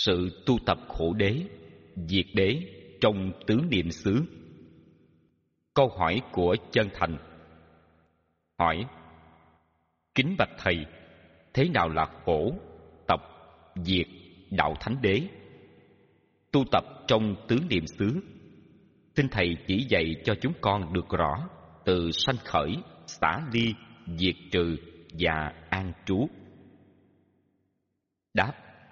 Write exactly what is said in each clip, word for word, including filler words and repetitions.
Sự tu tập khổ đế, diệt đế trong tứ niệm xứ. Câu hỏi của Chân Thành. Hỏi: kính bạch thầy, thế nào là khổ, tập, diệt, đạo thánh đế? Tu tập trong tứ niệm xứ, xin thầy chỉ dạy cho chúng con được rõ từ sanh khởi, xả ly, diệt trừ và an trú. Đáp: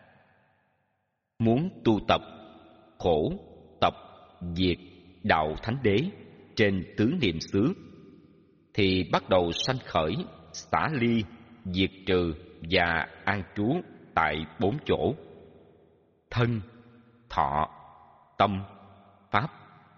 muốn tu tập khổ, tập, diệt, đạo thánh đế trên tứ niệm xứ thì bắt đầu sanh khởi, xả ly, diệt trừ và an trú tại bốn chỗ: thân, thọ, tâm, pháp.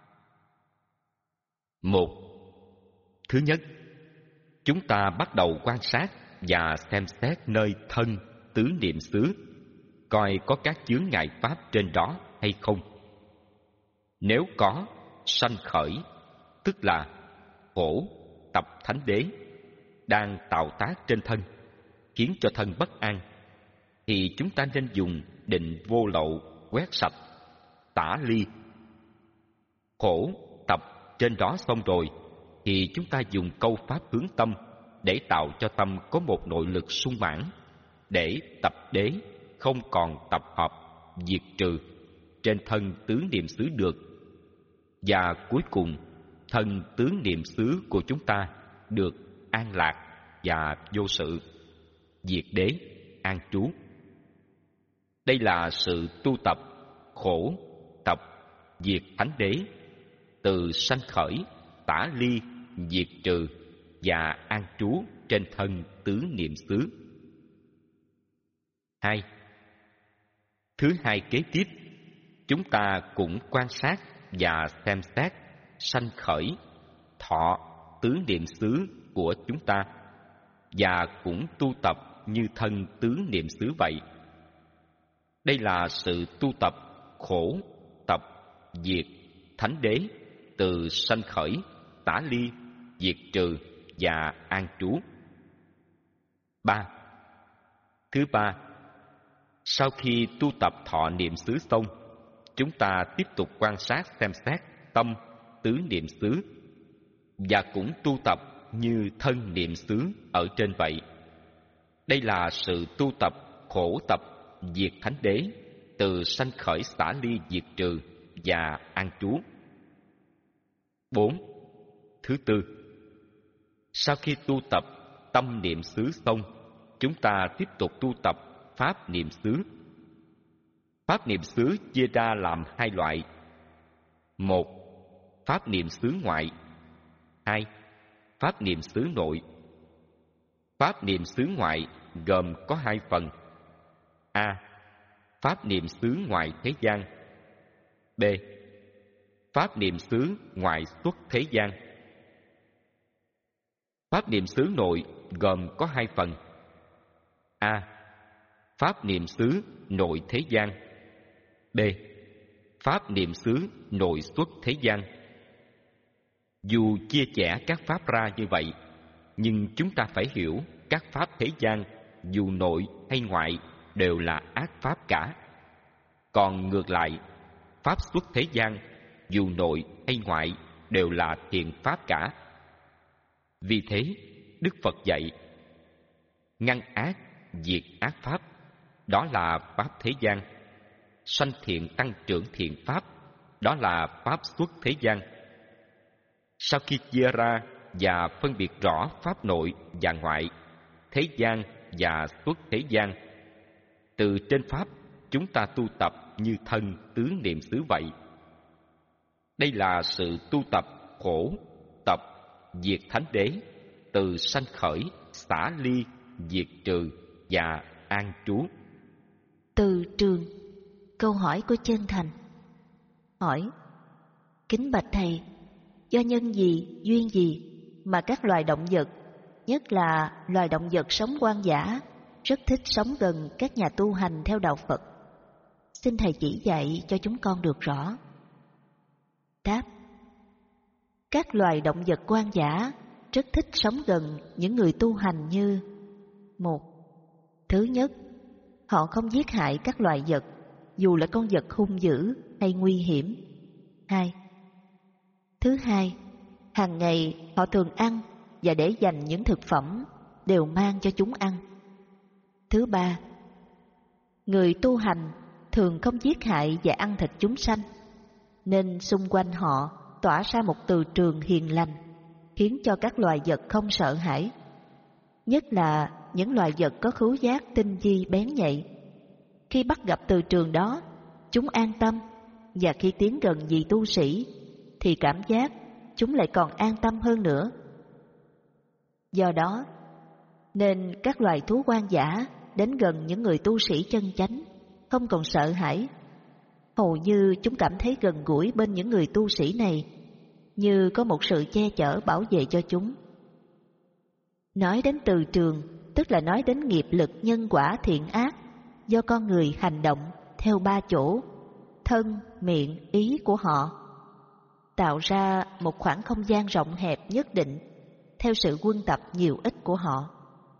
Một. Thứ nhất, chúng ta bắt đầu quan sát và xem xét nơi thân tứ niệm xứ, coi có các chướng ngại pháp trên đó hay không. Nếu có sanh khởi, tức là khổ, tập thánh đế đang tạo tác trên thân, khiến cho thân bất an, thì chúng ta nên dùng định vô lậu quét sạch, tả ly. Khổ, tập trên đó xong rồi, thì chúng ta dùng câu pháp hướng tâm để tạo cho tâm có một nội lực sung mãn, để tập đế không còn tập hợp, diệt trừ trên thân tứ niệm xứ được. Và cuối cùng, thân tứ niệm xứ của chúng ta được an lạc và vô sự, diệt đế, an trú. Đây là sự tu tập khổ, tập, diệt thánh đế từ sanh khởi, tả ly, diệt trừ và an trú trên thân tứ niệm xứ. Hai. Thứ hai kế tiếp, chúng ta cũng quan sát và xem xét sanh khởi, thọ, tứ niệm xứ của chúng ta, và cũng tu tập như thân tứ niệm xứ vậy. Đây là sự tu tập khổ, tập, diệt, thánh đế từ sanh khởi, tả ly, diệt trừ và an trú. Ba. Thứ ba, sau khi tu tập thọ niệm xứ xong, chúng ta tiếp tục quan sát xem xét tâm tứ niệm xứ, và cũng tu tập như thân niệm xứ ở trên vậy. Đây là sự tu tập khổ, tập, diệt thánh đế từ sanh khởi, xả ly, diệt trừ và an trú. Bốn. Thứ tư, sau khi tu tập tâm niệm xứ xong, chúng ta tiếp tục tu tập pháp niệm xứ. Pháp niệm xứ chia ra làm hai loại: một, pháp niệm xứ ngoại; hai, pháp niệm xứ nội. Pháp niệm xứ ngoại gồm có hai phần: a. Pháp niệm xứ ngoài thế gian; b. Pháp niệm xứ ngoài xuất thế gian. Pháp niệm xứ nội gồm có hai phần: a. Pháp niệm xứ nội thế gian; b. Pháp niệm xứ nội xuất thế gian. Dù chia sẻ các pháp ra như vậy, nhưng chúng ta phải hiểu các pháp thế gian, dù nội hay ngoại, đều là ác pháp cả. Còn ngược lại, pháp xuất thế gian, dù nội hay ngoại, đều là thiện pháp cả. Vì thế, Đức Phật dạy: ngăn ác, diệt ác pháp, đó là pháp thế gian; sanh thiện, tăng trưởng thiện pháp, đó là pháp xuất thế gian. Sau khi chia ra và phân biệt rõ pháp nội và ngoại, thế gian và xuất thế gian, từ trên pháp chúng ta tu tập như thân tứ niệm xứ vậy. Đây là sự tu tập khổ, tập, diệt thánh đế từ sanh khởi, xả ly, diệt trừ và an trú. Từ trường. Câu hỏi của Chân Thành. Hỏi: kính bạch thầy, do nhân gì, duyên gì mà các loài động vật, nhất là loài động vật sống hoang dã, rất thích sống gần các nhà tu hành theo đạo Phật? Xin thầy chỉ dạy cho chúng con được rõ. Đáp: các loài động vật hoang dã rất thích sống gần những người tu hành như: một. Thứ nhất, họ không giết hại các loài vật, dù là con vật hung dữ hay nguy hiểm. Hai. Thứ hai, hàng ngày họ thường ăn và để dành những thực phẩm đều mang cho chúng ăn. Thứ ba, người tu hành thường không giết hại và ăn thịt chúng sanh, nên xung quanh họ tỏa ra một từ trường hiền lành, khiến cho các loài vật không sợ hãi, nhất là những loài vật có khứu giác tinh vi bén nhạy. Khi bắt gặp từ trường đó, chúng an tâm, và khi tiến gần vị tu sĩ thì cảm giác chúng lại còn an tâm hơn nữa. Do đó nên các loài thú hoang dã đến gần những người tu sĩ chân chánh không còn sợ hãi. Hầu như chúng cảm thấy gần gũi bên những người tu sĩ này, như có một sự che chở bảo vệ cho chúng. Nói đến từ trường, tức là nói đến nghiệp lực nhân quả thiện ác do con người hành động theo ba chỗ thân, miệng, ý của họ, tạo ra một khoảng không gian rộng hẹp nhất định theo sự quân tập nhiều ít của họ.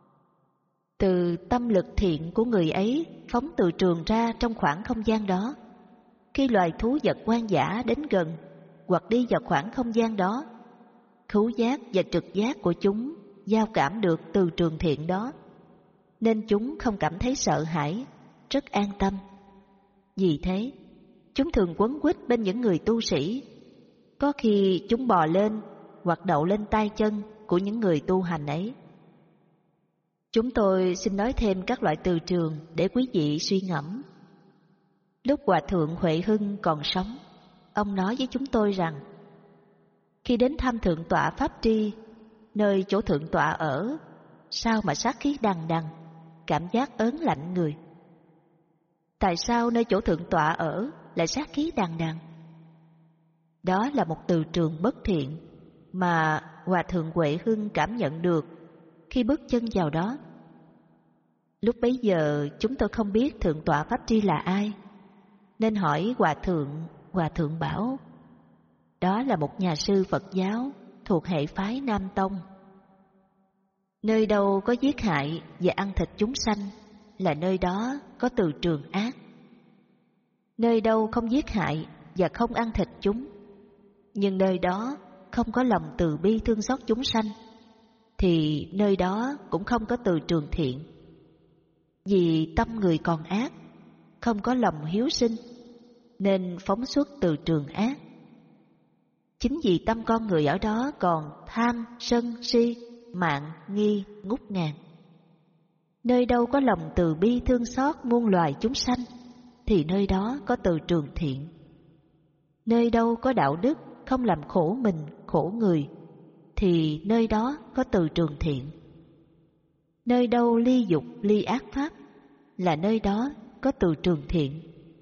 Từ tâm lực thiện của người ấy phóng từ trường ra trong khoảng không gian đó. Khi loài thú vật hoang dã đến gần hoặc đi vào khoảng không gian đó, khứu giác và trực giác của chúng giao cảm được từ trường thiện đó, nên chúng không cảm thấy sợ hãi, rất an tâm. Vì thế, chúng thường quấn quýt bên những người tu sĩ. Có khi chúng bò lên hoặc đậu lên tay chân của những người tu hành ấy. Chúng tôi xin nói thêm các loại từ trường để quý vị suy ngẫm. Lúc Hòa Thượng Huệ Hưng còn sống, ông nói với chúng tôi rằng khi đến thăm Thượng tọa Pháp Tri, nơi chỗ Thượng tọa ở, sao mà sát khí đằng đằng, cảm giác ớn lạnh người. Tại sao nơi chỗ Thượng tọa ở lại sát khí đằng đằng? Đó là một từ trường bất thiện mà Hòa Thượng Huệ Hưng cảm nhận được khi bước chân vào đó. Lúc bấy giờ chúng tôi không biết Thượng tọa Pháp Tri là ai, nên hỏi Hòa Thượng. Hòa Thượng bảo đó là một nhà sư Phật giáo thuộc hệ phái Nam Tông. Nơi đâu có giết hại và ăn thịt chúng sanh là nơi đó có từ trường ác. Nơi đâu không giết hại và không ăn thịt chúng, nhưng nơi đó không có lòng từ bi thương xót chúng sanh, thì nơi đó cũng không có từ trường thiện. Vì tâm người còn ác, không có lòng hiếu sinh, nên phóng xuất từ trường ác. Chính vì tâm con người ở đó còn tham, sân, si, mạn, nghi, ngút ngàn. Nơi đâu có lòng từ bi thương xót muôn loài chúng sanh, thì nơi đó có từ trường thiện. Nơi đâu có đạo đức, không làm khổ mình, khổ người, thì nơi đó có từ trường thiện. Nơi đâu ly dục, ly ác pháp, là nơi đó có từ trường thiện.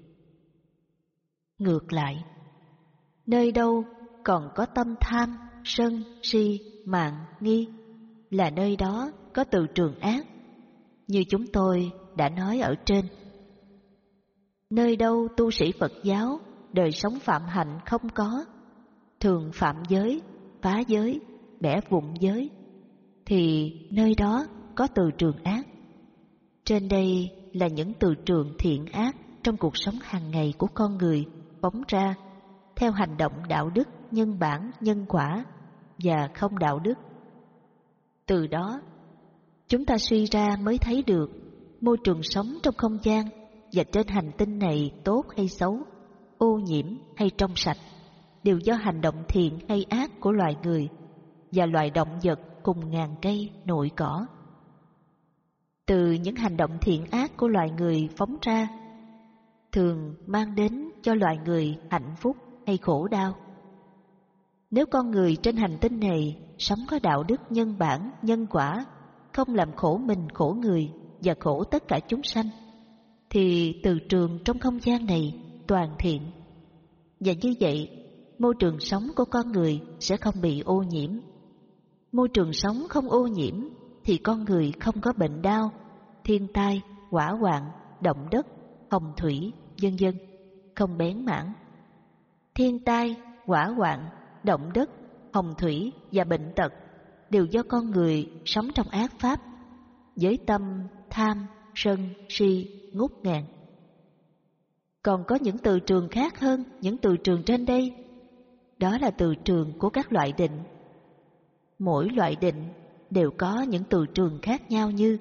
Ngược lại, nơi đâu còn có tâm tham, sân, si, mạn, nghi, là nơi đó có từ trường ác, như chúng tôi đã nói ở trên. Nơi đâu tu sĩ Phật giáo đời sống phạm hạnh không có, thường phạm giới, phá giới, bẻ vụn giới, thì nơi đó có từ trường ác. Trên đây là những từ trường thiện ác trong cuộc sống hàng ngày của con người phóng ra theo hành động đạo đức, nhân bản, nhân quả và không đạo đức. Từ đó, chúng ta suy ra mới thấy được môi trường sống trong không gian và trên hành tinh này tốt hay xấu, ô nhiễm hay trong sạch, đều do hành động thiện hay ác của loài người và loài động vật cùng ngàn cây, nội cỏ. Từ những hành động thiện ác của loài người phóng ra, thường mang đến cho loài người hạnh phúc hay khổ đau. Nếu con người trên hành tinh này sống có đạo đức nhân bản, nhân quả, không làm khổ mình, khổ người và khổ tất cả chúng sanh, thì từ trường trong không gian này toàn thiện. Và như vậy, môi trường sống của con người sẽ không bị ô nhiễm. Môi trường sống không ô nhiễm thì con người không có bệnh đau, thiên tai, hỏa hoạn, động đất, hồng thủy, vân vân, không bén mảng. Thiên tai, hỏa hoạn, động đất, hồng thủy và bệnh tật đều do con người sống trong ác pháp, với tâm tham, sân, si, ngút ngàn. Còn có những từ trường khác hơn những từ trường trên đây. Đó là từ trường của các loại định. Mỗi loại định đều có những từ trường khác nhau như: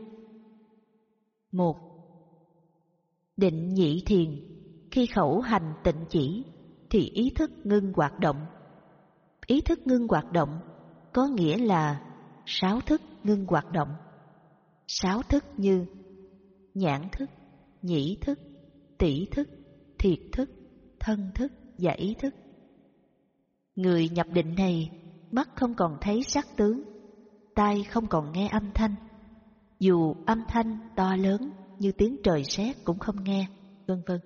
một. Định nhị thiền, khi khẩu hành tịnh chỉ thì ý thức ngưng hoạt động. Ý thức ngưng hoạt động có nghĩa là sáu thức ngưng hoạt động. Sáu thức như nhãn thức, nhĩ thức, tỷ thức, thiệt thức, thân thức và ý thức. Người nhập định này, mắt không còn thấy sắc tướng, tai không còn nghe âm thanh, dù âm thanh to lớn như tiếng trời sét cũng không nghe, vân vân.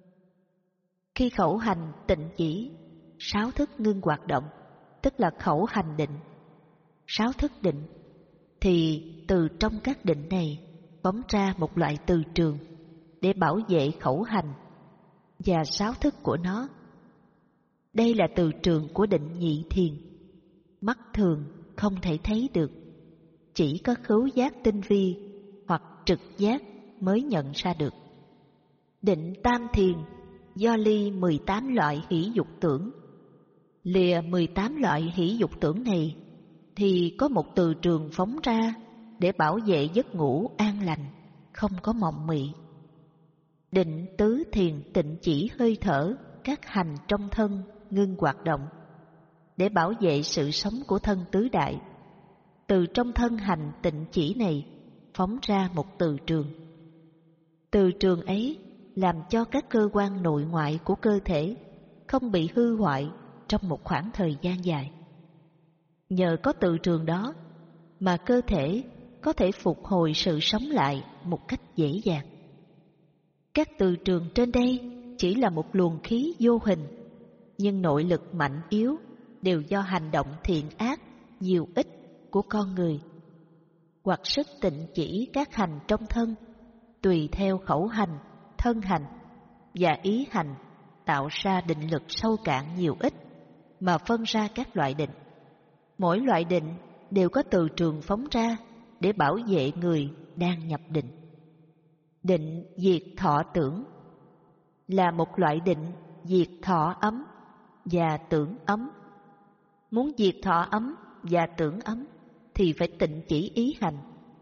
Khi khẩu hành tịnh chỉ, sáu thức ngưng hoạt động, tức là khẩu hành định, sáu thức định, thì từ trong các định này phóng ra một loại từ trường để bảo vệ khẩu hành và sáu thức của nó. Đây là từ trường của định nhị thiền, mắt thường không thể thấy được, chỉ có khứu giác tinh vi hoặc trực giác mới nhận ra được. Định tam thiền do ly mười tám loại hỷ dục tưởng. Lìa mười tám loại hỷ dục tưởng này thì có một từ trường phóng ra để bảo vệ giấc ngủ an lành, không có mộng mị. Định tứ thiền tịnh chỉ hơi thở, các hành trong thân ngưng hoạt động để bảo vệ sự sống của thân tứ đại. Từ trong thân hành tịnh chỉ này phóng ra một từ trường. Từ trường ấy làm cho các cơ quan nội ngoại của cơ thể không bị hư hoại trong một khoảng thời gian dài. Nhờ có từ trường đó mà cơ thể có thể phục hồi sự sống lại một cách dễ dàng. Các từ trường trên đây chỉ là một luồng khí vô hình, nhưng nội lực mạnh yếu đều do hành động thiện ác, nhiều ít của con người, hoặc sức tịnh chỉ các hành trong thân, tùy theo khẩu hành, thân hành và ý hành tạo ra định lực sâu cạn nhiều ít mà phân ra các loại định. Mỗi loại định đều có từ trường phóng ra để bảo vệ người đang nhập định. Định diệt thọ tưởng là một loại định diệt thọ ấm và tưởng ấm. Muốn diệt thọ ấm và tưởng ấm thì phải tịnh chỉ ý hành.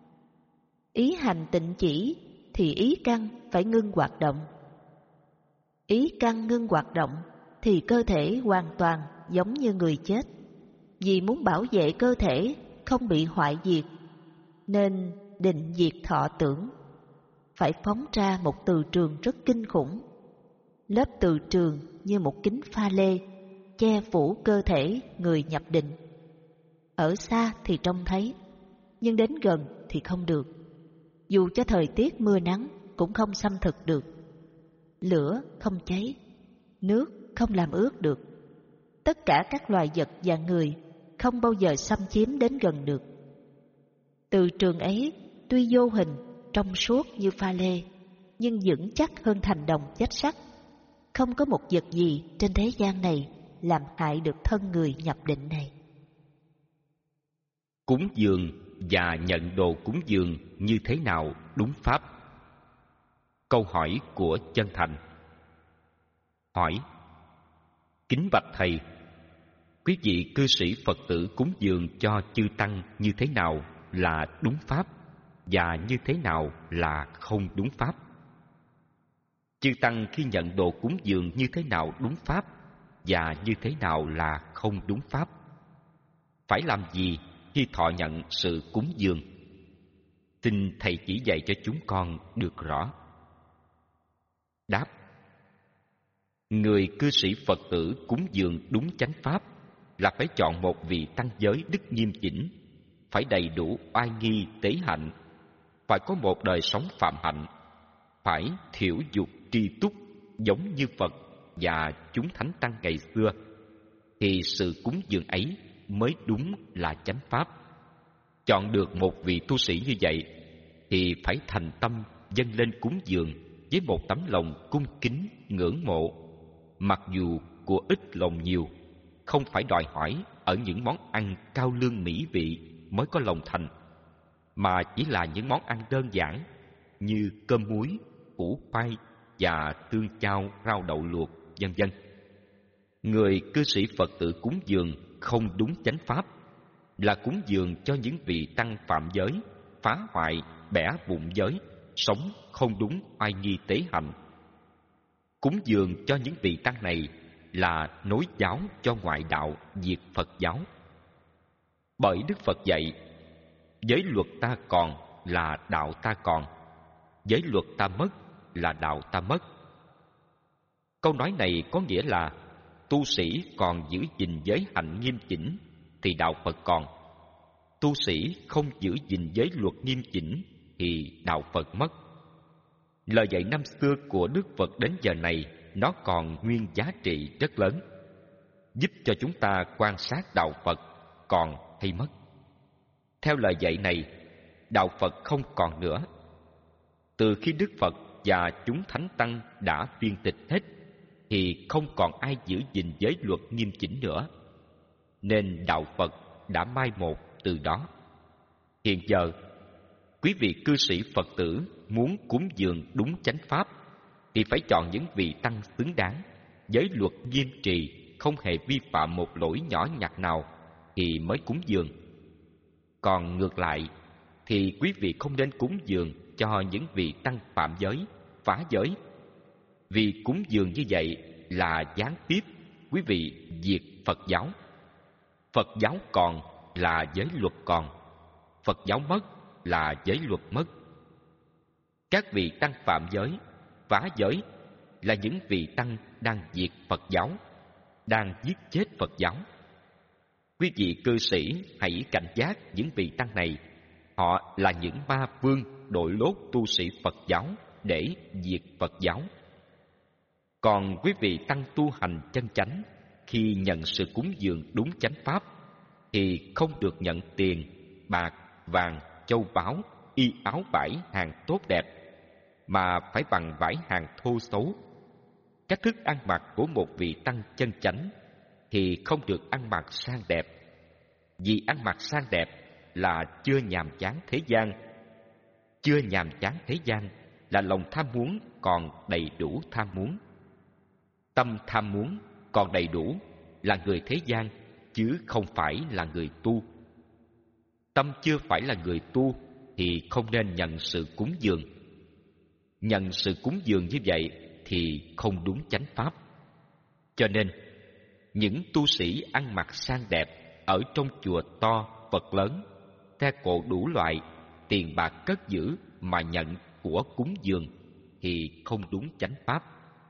Ý hành tịnh chỉ thì ý căn phải ngưng hoạt động. Ý căn ngưng hoạt động thì cơ thể hoàn toàn giống như người chết. Vì muốn bảo vệ cơ thể không bị hoại diệt, nên định diệt thọ tưởng phải phóng ra một từ trường rất kinh khủng. Lớp từ trường như một kính pha lê che phủ cơ thể người nhập định. Ở xa thì trông thấy, nhưng đến gần thì không được. Dù cho thời tiết mưa nắng cũng không xâm thực được. Lửa không cháy, nước không làm ướt được. Tất cả các loài vật và người không bao giờ xâm chiếm đến gần được. Từ trường ấy tuy vô hình, trong suốt như pha lê, nhưng vững chắc hơn thành đồng vách sắt. Không có một vật gì trên thế gian này làm hại được thân người nhập định này. Cúng dường và nhận đồ cúng dường như thế nào đúng pháp? Câu hỏi của Chân Thành. Hỏi: Kính bạch thầy, quý vị cư sĩ Phật tử cúng dường cho chư tăng như thế nào là đúng pháp và như thế nào là không đúng pháp? Chư tăng khi nhận đồ cúng dường như thế nào đúng pháp và như thế nào là không đúng pháp? Phải làm gì khi thọ nhận sự cúng dường? Xin thầy chỉ dạy cho chúng con được rõ. Đáp: Người cư sĩ Phật tử cúng dường đúng chánh pháp là phải chọn một vị tăng giới đức nghiêm chỉnh, phải đầy đủ oai nghi tế hạnh, phải có một đời sống phạm hạnh, phải thiểu dục tri túc giống như Phật và chúng thánh tăng ngày xưa, thì sự cúng dường ấy mới đúng là chánh pháp. Chọn được một vị tu sĩ như vậy thì phải thành tâm dâng lên cúng dường với một tấm lòng cung kính ngưỡng mộ, mặc dù của ít lòng nhiều, không phải đòi hỏi ở những món ăn cao lương mỹ vị mới có lòng thành, mà chỉ là những món ăn đơn giản như cơm muối, củ khoai, và tương chao rau đậu luộc, vân vân. Người cư sĩ Phật tử cúng dường không đúng chánh pháp là cúng dường cho những vị tăng phạm giới, phá hoại, bẻ vụn giới, sống không đúng oai nghi tế hạnh. Cúng dường cho những vị tăng này là nối giáo cho ngoại đạo diệt Phật giáo. Bởi Đức Phật dạy, giới luật ta còn là đạo ta còn, giới luật ta mất là đạo ta mất. Câu nói này có nghĩa là tu sĩ còn giữ gìn giới hạnh nghiêm chỉnh thì đạo Phật còn. Tu sĩ không giữ gìn giới luật nghiêm chỉnh thì đạo Phật mất. Lời dạy năm xưa của Đức Phật đến giờ này nó còn nguyên giá trị rất lớn, giúp cho chúng ta quan sát đạo Phật còn hay mất. Theo lời dạy này, đạo Phật không còn nữa. Từ khi Đức Phật và chúng thánh tăng đã phiên tịch hết thì không còn ai giữ gìn giới luật nghiêm chỉnh nữa, nên đạo Phật đã mai một từ đó. Hiện giờ, quý vị cư sĩ Phật tử muốn cúng dường đúng chánh pháp thì phải chọn những vị tăng xứng đáng, giới luật nghiêm trì, không hề vi phạm một lỗi nhỏ nhặt nào thì mới cúng dường. Còn ngược lại thì quý vị không nên cúng dường cho những vị tăng phạm giới, phá giới. Vì cúng dường như vậy là gián tiếp quý vị diệt Phật giáo. Phật giáo còn là giới luật còn, Phật giáo mất là giới luật mất. Các vị tăng phạm giới, phá giới là những vị tăng đang diệt Phật giáo, đang giết chết Phật giáo. Quý vị cư sĩ hãy cảnh giác những vị tăng này. Họ là những ma vương đội lốt tu sĩ Phật giáo để diệt Phật giáo. Còn quý vị tăng tu hành chân chánh, khi nhận sự cúng dường đúng chánh pháp thì không được nhận tiền, bạc, vàng, châu báu, y áo vải hàng tốt đẹp, mà phải bằng vải hàng thô xấu. Các thức ăn mặc của một vị tăng chân chánh thì không được ăn mặc sang đẹp, vì ăn mặc sang đẹp là chưa nhàm chán thế gian. Chưa nhàm chán thế gian là lòng tham muốn còn đầy đủ tham muốn. Tâm tham muốn còn đầy đủ là người thế gian, chứ không phải là người tu. Tâm chưa phải là người tu thì không nên nhận sự cúng dường. Nhận sự cúng dường như vậy thì không đúng chánh pháp. Cho nên, những tu sĩ ăn mặc sang đẹp ở trong chùa to, Phật lớn, xe cộ đủ loại, tiền bạc cất giữ mà nhận của cúng dường thì không đúng chánh pháp.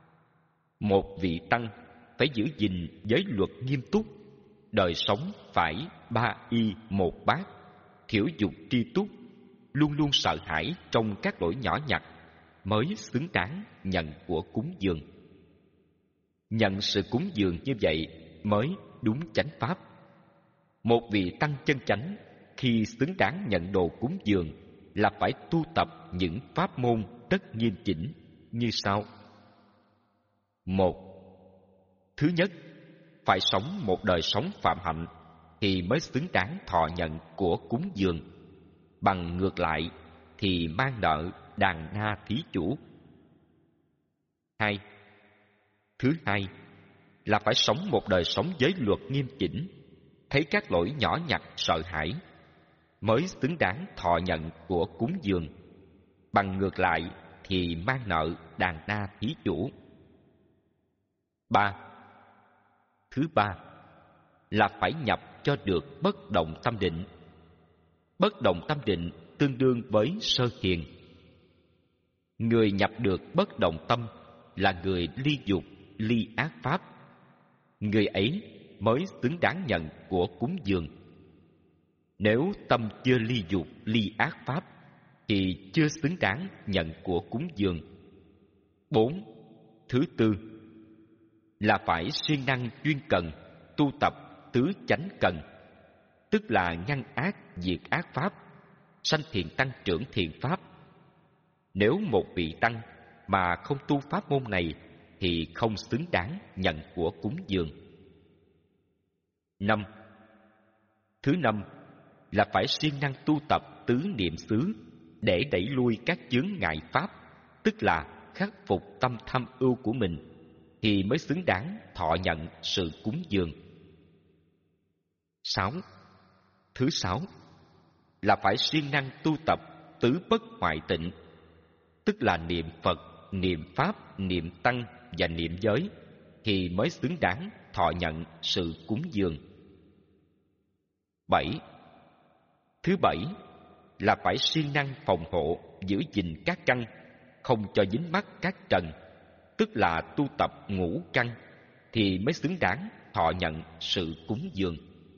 Một vị tăng phải giữ gìn giới luật nghiêm túc, đời sống phải ba y một bát, thiểu dục tri túc, luôn luôn sợ hãi trong các lỗi nhỏ nhặt mới xứng đáng nhận của cúng dường. Nhận sự cúng dường như vậy mới đúng chánh pháp. Một vị tăng chân chánh khi xứng đáng nhận đồ cúng dường là phải tu tập những pháp môn rất nghiêm chỉnh như sau. Một, thứ nhất, phải sống một đời sống phạm hạnh thì mới xứng đáng thọ nhận của cúng dường. Bằng ngược lại thì mang nợ đàn na thí chủ. Hai, thứ hai là phải sống một đời sống giới luật nghiêm chỉnh, thấy các lỗi nhỏ nhặt sợ hãi mới xứng đáng thọ nhận của cúng dường. Bằng ngược lại thì mang nợ đàn na thí chủ. Ba, thứ ba là phải nhập cho được bất động tâm định. Bất động tâm định tương đương với sơ thiền. Người nhập được bất động tâm là người ly dục, ly ác pháp. Người ấy mới xứng đáng nhận của cúng dường. Nếu tâm chưa ly dục, ly ác pháp thì chưa xứng đáng nhận của cúng dường. Bốn, thứ tư là phải siêng năng chuyên cần tu tập tứ chánh cần, tức là ngăn ác diệt ác pháp, sanh thiện tăng trưởng thiện pháp. Nếu một vị tăng mà không tu pháp môn này thì không xứng đáng nhận của cúng dường. Năm, thứ năm là phải siêng năng tu tập tứ niệm xứ để đẩy lui các chướng ngại pháp, tức là khắc phục tâm tham ưu của mình thì mới xứng đáng thọ nhận sự cúng dường. Sáu. Thứ sáu là phải siêng năng tu tập tứ bất hoại tịnh, tức là niệm Phật, niệm Pháp, niệm Tăng và niệm giới thì mới xứng đáng thọ nhận sự cúng dường. Bảy. Thứ bảy là phải siêng năng phòng hộ, giữ gìn các căn, không cho dính mắc các trần, tức là tu tập ngũ căn thì mới xứng đáng thọ nhận sự cúng dường.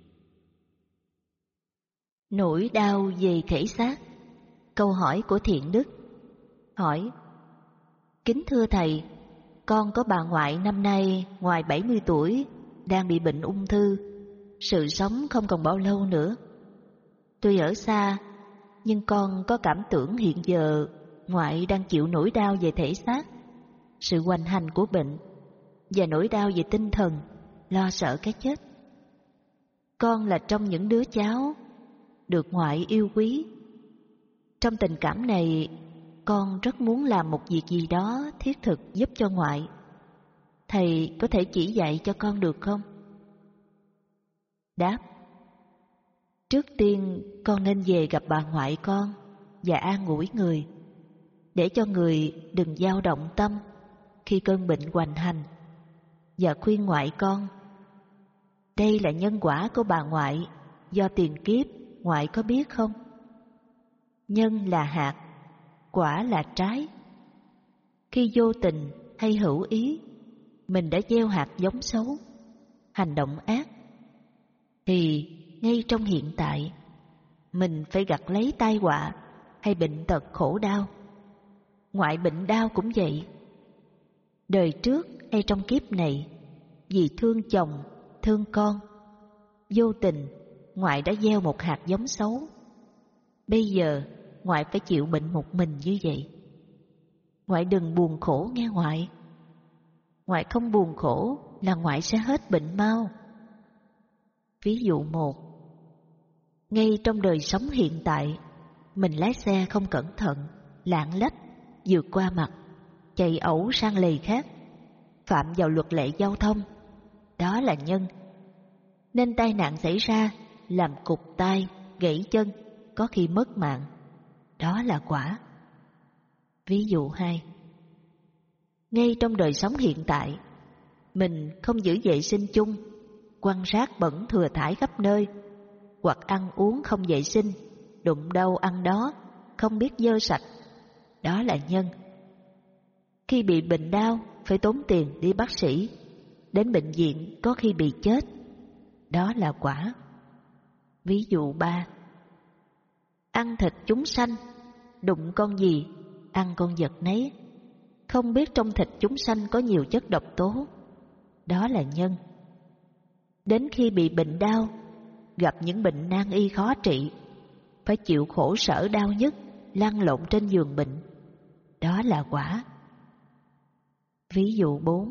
Nỗi đau về thể xác. Câu hỏi của Thiện Đức. Hỏi: Kính thưa Thầy, con có bà ngoại năm nay ngoài bảy mươi tuổi, đang bị bệnh ung thư, sự sống không còn bao lâu nữa. Tuy ở xa, nhưng con có cảm tưởng hiện giờ ngoại đang chịu nỗi đau về thể xác, sự hoành hành của bệnh và nỗi đau về tinh thần, lo sợ cái chết. Con là trong những đứa cháu được ngoại yêu quý. Trong tình cảm này, con rất muốn làm một việc gì đó thiết thực giúp cho ngoại. Thầy có thể chỉ dạy cho con được không? Đáp: Trước tiên con nên về gặp bà ngoại con và an ủi người, để cho người đừng dao động tâm khi cơn bệnh hoành hành, và khuyên ngoại con: đây là nhân quả của bà ngoại do tiền kiếp, ngoại có biết không? Nhân là hạt, quả là trái. Khi vô tình hay hữu ý mình đã gieo hạt giống xấu, hành động ác, thì ngay trong hiện tại mình phải gặt lấy tai họa hay bệnh tật khổ đau. Ngoại bệnh đau cũng vậy. Đời trước hay trong kiếp này, vì thương chồng, thương con, vô tình ngoại đã gieo một hạt giống xấu. Bây giờ ngoại phải chịu bệnh một mình như vậy. Ngoại đừng buồn khổ nghe ngoại. Ngoại không buồn khổ là ngoại sẽ hết bệnh mau. Ví dụ một, ngay trong đời sống hiện tại, mình lái xe không cẩn thận, lạng lách, vượt qua mặt, chạy ẩu sang lề khác, phạm vào luật lệ giao thông. Đó là nhân. Nên tai nạn xảy ra, làm cụt tay, gãy chân, có khi mất mạng. Đó là quả. Ví dụ hai, ngay trong đời sống hiện tại, mình không giữ vệ sinh chung, quăng rác bẩn thừa thải khắp nơi, hoặc ăn uống không vệ sinh, đụng đâu ăn đó, không biết dơ sạch. Đó là nhân. Khi bị bệnh đau, phải tốn tiền đi bác sĩ, đến bệnh viện có khi bị chết. Đó là quả. Ví dụ ba, ăn thịt chúng sanh, đụng con gì, ăn con vật nấy, không biết trong thịt chúng sanh có nhiều chất độc tố. Đó là nhân. Đến khi bị bệnh đau, gặp những bệnh nan y khó trị, phải chịu khổ sở đau nhức, lăn lộn trên giường bệnh. Đó là quả. Ví dụ bốn,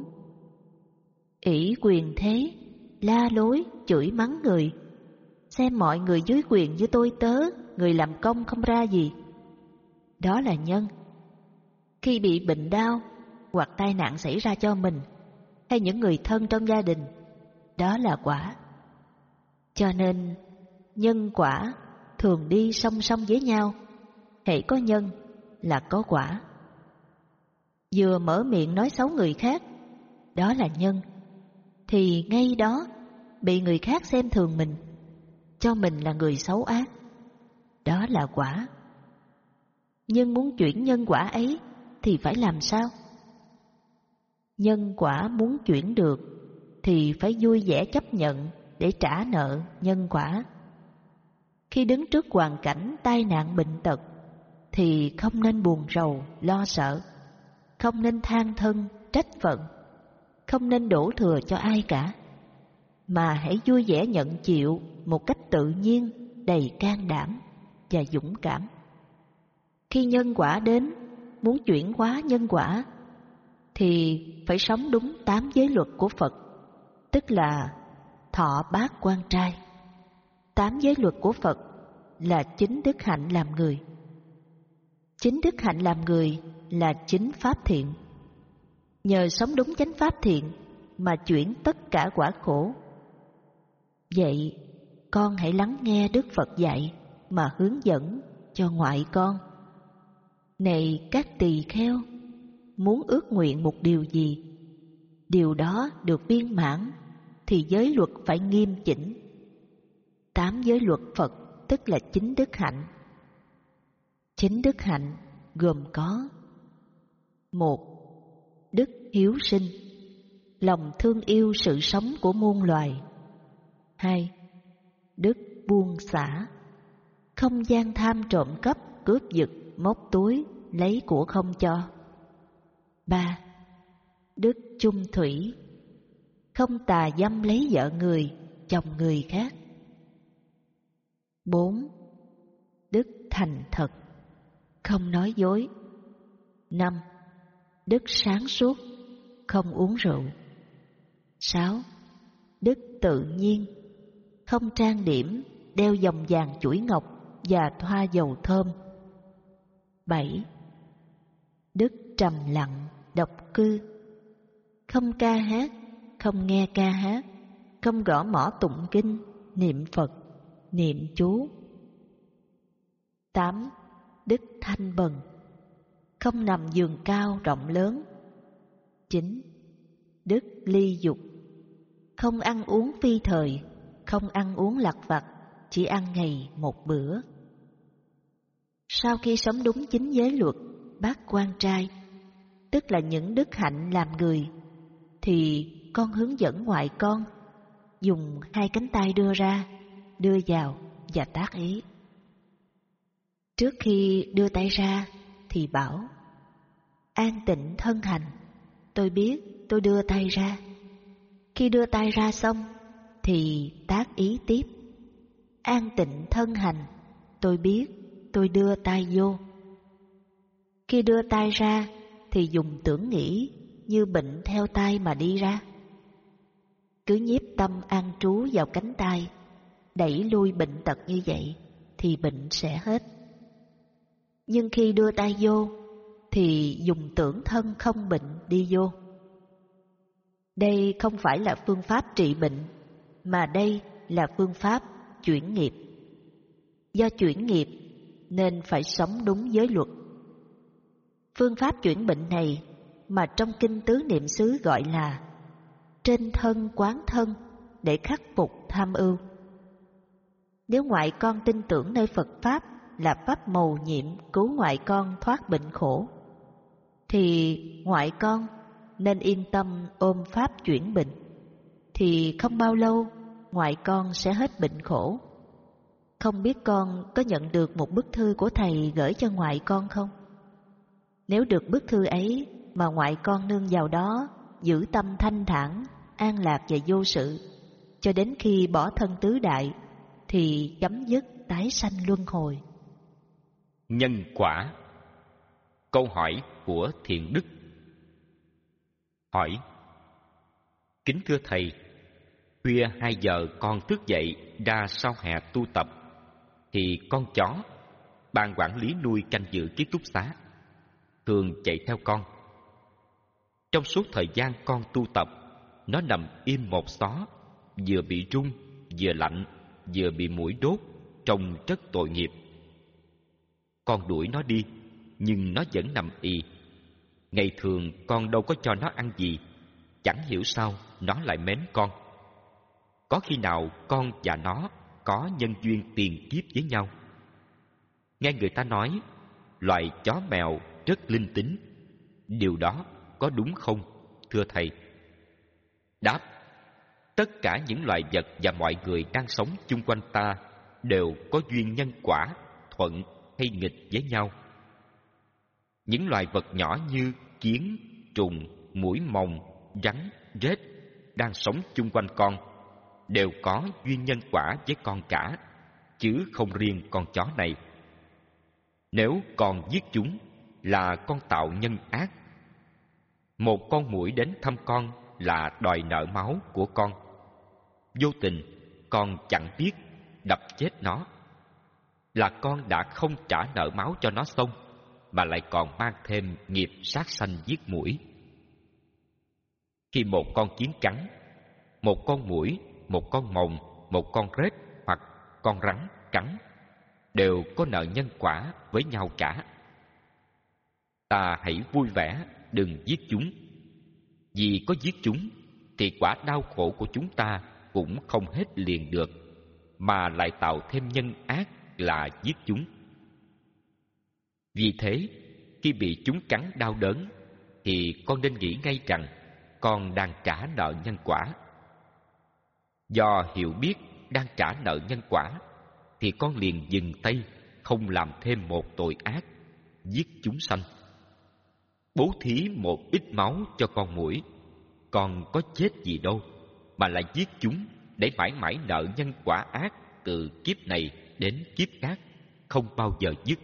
ỷ quyền thế, la lối, chửi mắng người, xem mọi người dưới quyền như tôi tớ, người làm công không ra gì. Đó là nhân. Khi bị bệnh đau hoặc tai nạn xảy ra cho mình hay những người thân trong gia đình, đó là quả. Cho nên nhân quả thường đi song song với nhau. Hễ có nhân là có quả. Vừa mở miệng nói xấu người khác, đó là nhân, thì ngay đó bị người khác xem thường mình, cho mình là người xấu ác. Đó là quả. Nhưng muốn chuyển nhân quả ấy thì phải làm sao? Nhân quả muốn chuyển được thì phải vui vẻ chấp nhận để trả nợ nhân quả. Khi đứng trước hoàn cảnh tai nạn bệnh tật thì không nên buồn rầu, lo sợ, không nên than thân, trách phận, không nên đổ thừa cho ai cả, mà hãy vui vẻ nhận chịu một cách tự nhiên, đầy can đảm và dũng cảm. Khi nhân quả đến, muốn chuyển hóa nhân quả thì phải sống đúng tám giới luật của Phật, tức là thọ bát quan trai. Tám giới luật của Phật là chính đức hạnh làm người. Chính đức hạnh làm người là chính pháp thiện. Nhờ sống đúng chánh pháp thiện mà chuyển tất cả quả khổ. Vậy con hãy lắng nghe Đức Phật dạy mà hướng dẫn cho ngoại con. Này các tỳ kheo, muốn ước nguyện một điều gì, điều đó được viên mãn thì giới luật phải nghiêm chỉnh. Tám giới luật Phật tức là chính đức hạnh. Chính đức hạnh gồm có: một, đức hiếu sinh, lòng thương yêu sự sống của muôn loài. Hai, đức buông xả, không gian tham trộm cắp, cướp giật, móc túi, lấy của không cho. Ba, đức chung thủy, không tà dâm lấy vợ người, chồng người khác. Bốn, đức thành thật, không nói dối. Năm, đức sáng suốt, không uống rượu. Sáu, đức tự nhiên, không trang điểm, đeo vòng vàng chuỗi ngọc và thoa dầu thơm. Bảy, đức trầm lặng, độc cư, không ca hát, không nghe ca hát, không gõ mõ tụng kinh, niệm Phật, niệm chú. Tám, đức thanh bần, không nằm giường cao rộng lớn. Chín, đức ly dục, không ăn uống phi thời, không ăn uống lặt vặt, chỉ ăn ngày một bữa. Sau khi sống đúng chính giới luật, bát quan trai, tức là những đức hạnh làm người, thì con hướng dẫn ngoại con dùng hai cánh tay đưa ra, đưa vào và tác ý. Trước khi đưa tay ra thì bảo: an tịnh thân hành, tôi biết tôi đưa tay ra. Khi đưa tay ra xong thì tác ý tiếp: an tịnh thân hành, tôi biết tôi đưa tay vô. Khi đưa tay ra thì dùng tưởng nghĩ như bệnh theo tay mà đi ra. Cứ nhiếp tâm an trú vào cánh tay, đẩy lui bệnh tật như vậy thì bệnh sẽ hết. Nhưng khi đưa tay vô thì dùng tưởng thân không bệnh đi vô. Đây không phải là phương pháp trị bệnh, mà đây là phương pháp chuyển nghiệp. Do chuyển nghiệp nên phải sống đúng giới luật. Phương pháp chuyển bệnh này mà trong kinh Tứ Niệm xứ gọi là trên thân quán thân để khắc phục tham ưu. Nếu ngoại con tin tưởng nơi Phật Pháp là pháp mầu nhiệm cứu ngoại con thoát bệnh khổ, thì ngoại con nên yên tâm ôm pháp chuyển bệnh, thì không bao lâu ngoại con sẽ hết bệnh khổ. Không biết con có nhận được một bức thư của thầy gửi cho ngoại con không? Nếu được bức thư ấy mà ngoại con nương vào đó, giữ tâm thanh thản, an lạc và vô sự, cho đến khi bỏ thân tứ đại, thì chấm dứt tái sanh luân hồi. Nhân quả. Câu hỏi của Thiện Đức. Hỏi: kính thưa thầy, khuya hai giờ con thức dậy ra sau hè tu tập, thì con chó ban quản lý nuôi canh giữ ký túc xá thường chạy theo con. Trong suốt thời gian con tu tập, nó nằm im một xó, vừa bị rung, vừa lạnh, vừa bị muỗi đốt, trông rất tội nghiệp. Con đuổi nó đi, nhưng nó vẫn nằm ì. Ngày thường con đâu có cho nó ăn gì, chẳng hiểu sao nó lại mến con. Có khi nào con và nó có nhân duyên tiền kiếp với nhau? Nghe người ta nói loài chó mèo rất linh tính, điều đó có đúng không, thưa thầy? Đáp: tất cả những loài vật và mọi người đang sống chung quanh ta đều có duyên nhân quả, thuận hay nghịch với nhau. Những loài vật nhỏ như kiến, trùng, muỗi mồng, rắn, rết đang sống chung quanh con đều có duyên nhân quả với con cả, chứ không riêng con chó này. Nếu con giết chúng là con tạo nhân ác. Một con muỗi đến thăm con là đòi nợ máu của con. Vô tình con chẳng biết đập chết nó, là con đã không trả nợ máu cho nó xong, mà lại còn mang thêm nghiệp sát sanh giết muỗi. Khi một con kiến cắn, một con muỗi, một con mồng, một con rết hoặc con rắn cắn, đều có nợ nhân quả với nhau cả. Ta hãy vui vẻ, đừng giết chúng. Vì có giết chúng, thì quả đau khổ của chúng ta cũng không hết liền được, mà lại tạo thêm nhân ác là giết chúng. Vì thế, khi bị chúng cắn đau đớn, thì con nên nghĩ ngay rằng con đang trả nợ nhân quả. Do hiểu biết đang trả nợ nhân quả, thì con liền dừng tay, không làm thêm một tội ác, giết chúng sanh. Bố thí một ít máu cho con muỗi, con có chết gì đâu, mà lại giết chúng để mãi mãi nợ nhân quả ác từ kiếp này đến kiếp khác, không bao giờ dứt.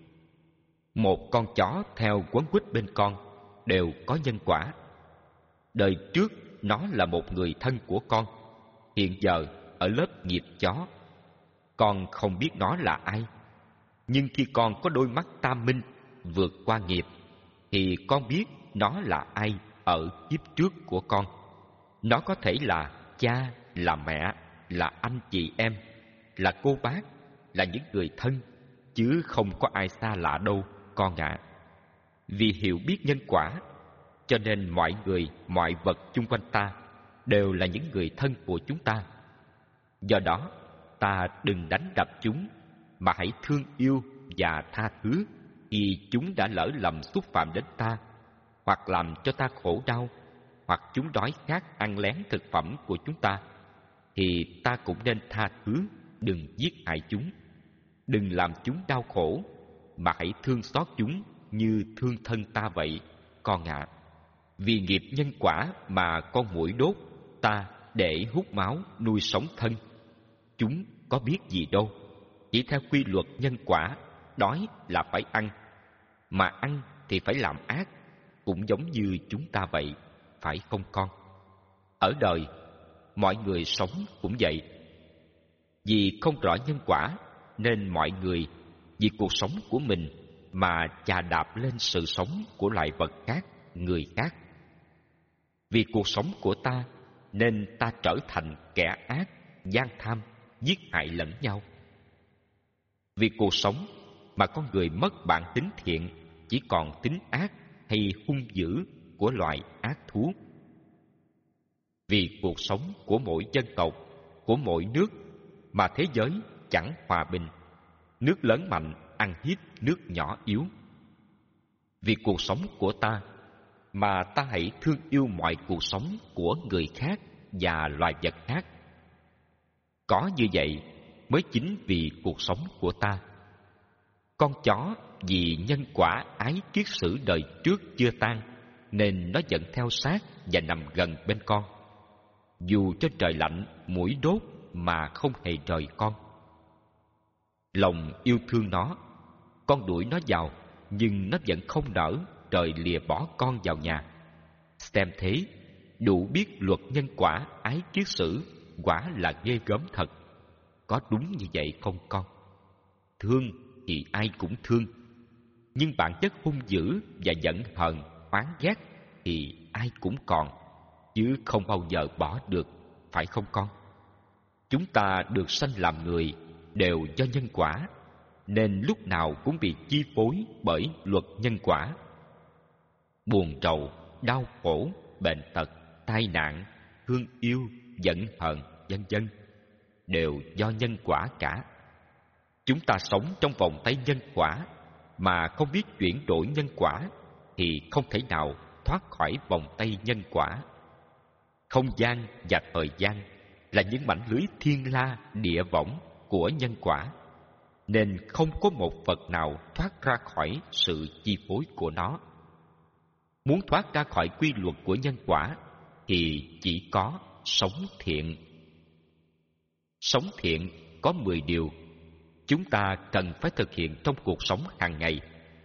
Một con chó theo quấn quýt bên con đều có nhân quả. Đời trước nó là một người thân của con, hiện giờ ở lớp nghiệp chó. Con không biết nó là ai, nhưng khi con có đôi mắt tam minh vượt qua nghiệp, thì con biết nó là ai ở kiếp trước của con. Nó có thể là cha, là mẹ, là anh chị em, là cô bác, là những người thân, chứ không có ai xa lạ đâu con ạ. À. Vì hiểu biết nhân quả, cho nên mọi người, mọi vật chung quanh ta đều là những người thân của chúng ta. Do đó, ta đừng đánh đập chúng, mà hãy thương yêu và tha thứ khi chúng đã lỡ lầm xúc phạm đến ta, hoặc làm cho ta khổ đau, hoặc chúng đói khát ăn lén thực phẩm của chúng ta, thì ta cũng nên tha thứ, đừng giết hại chúng. Đừng làm chúng đau khổ, mà hãy thương xót chúng như thương thân ta vậy, con ạ. À. Vì nghiệp nhân quả mà con muỗi đốt ta để hút máu nuôi sống thân. Chúng có biết gì đâu, chỉ theo quy luật nhân quả, đói là phải ăn, mà ăn thì phải làm ác, cũng giống như chúng ta vậy, phải không con? Ở đời, mọi người sống cũng vậy. Vì không rõ nhân quả, nên mọi người vì cuộc sống của mình mà chà đạp lên sự sống của loài vật khác, người khác. Vì cuộc sống của ta, nên ta trở thành kẻ ác, gian tham, giết hại lẫn nhau. Vì cuộc sống mà con người mất bản tính thiện, chỉ còn tính ác hay hung dữ của loài ác thú. Vì cuộc sống của mỗi dân tộc, của mỗi nước mà thế giới chẳng hòa bình, nước lớn mạnh ăn hiếp nước nhỏ yếu. Vì cuộc sống của ta mà ta hãy thương yêu mọi cuộc sống của người khác và loài vật khác. Có như vậy mới chính vì cuộc sống của ta. Con chó vì nhân quả ái kiết sử đời trước chưa tan, nên nó vẫn theo sát và nằm gần bên con. Dù cho trời lạnh, muỗi đốt mà không hề rời con. Lòng yêu thương nó, con đuổi nó vào, nhưng nó vẫn không nỡ rời lìa bỏ con vào nhà. Xem thế, đủ biết luật nhân quả ái kiết sử quả là ghê gớm thật. Có đúng như vậy không con? Thương thì ai cũng thương, nhưng bản chất hung dữ và giận hờn, oán ghét thì ai cũng còn, chứ không bao giờ bỏ được, phải không con? Chúng ta được sanh làm người đều do nhân quả, nên lúc nào cũng bị chi phối bởi luật nhân quả. Buồn rầu, đau khổ, bệnh tật, tai nạn, thương yêu, giận hờn, vân vân đều do nhân quả cả. Chúng ta sống trong vòng tay nhân quả mà không biết chuyển đổi nhân quả, thì không thể nào thoát khỏi vòng tay nhân quả. Không gian và thời gian là những mảnh lưới thiên la địa võng của nhân quả, nên không có một vật nào thoát ra khỏi sự chi phối của nó. Muốn thoát ra khỏi quy luật của nhân quả thì chỉ có sống thiện. Sống thiện có mười điều chúng ta cần phải thực hiện trong cuộc sống hàng ngày.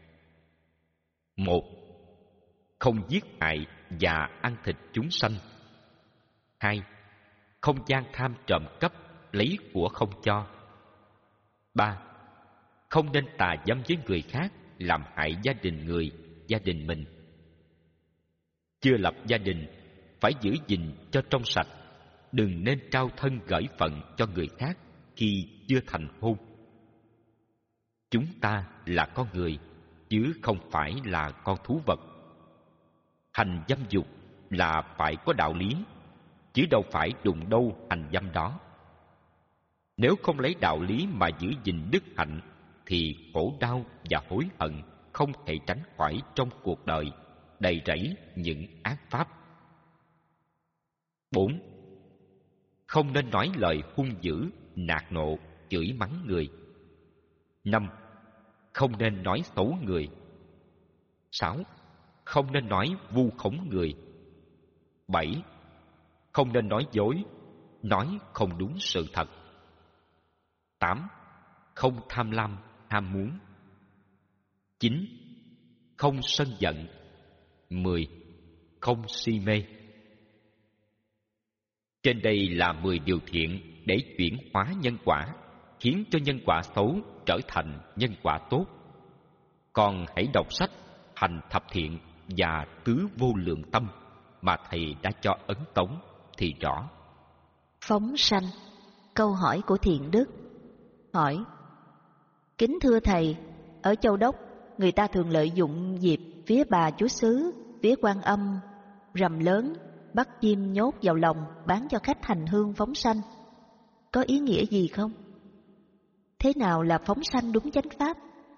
Một, không giết hại và ăn thịt chúng sanh. Hai, không gian tham trộm cắp, lấy của không cho. Ba, không nên tà dâm với người khác làm hại gia đình người, gia đình mình. Chưa lập gia đình, phải giữ gìn cho trong sạch, đừng nên trao thân gởi phận cho người khác khi chưa thành hôn. Chúng ta là con người, chứ không phải là con thú vật. Hành dâm dục là phải có đạo lý, chứ đâu phải đụng đâu hành dâm đó. Nếu không lấy đạo lý mà giữ gìn đức hạnh, thì khổ đau và hối hận không thể tránh khỏi trong cuộc đời, đầy rẫy những ác pháp. Bốn. Không nên nói lời hung dữ, nạt nộ, chửi mắng người. Năm. Không nên nói xấu người. Sáu. Không nên nói vu khống người. Bảy. Không nên nói dối, nói không đúng sự thật. Tám. Không tham lam, ham muốn. Chín. Không sân giận. Mười. Không si mê. Trên đây là mười điều thiện để chuyển hóa nhân quả, khiến cho nhân quả xấu trở thành nhân quả tốt. Còn hãy đọc sách Hành Thập Thiện và Tứ Vô Lượng Tâm mà thầy đã cho ấn tống thì rõ. Phóng sanh. Câu hỏi của Thiện Đức. Hỏi: kính thưa thầy, ở Châu Đốc người ta thường lợi dụng dịp vía bà chúa xứ, vía Quan Âm, rằm lớn, bắt chim nhốt vào lồng bán cho khách hành hương phóng sanh. Có ý nghĩa gì không? Thế nào là phóng sanh đúng chánh pháp?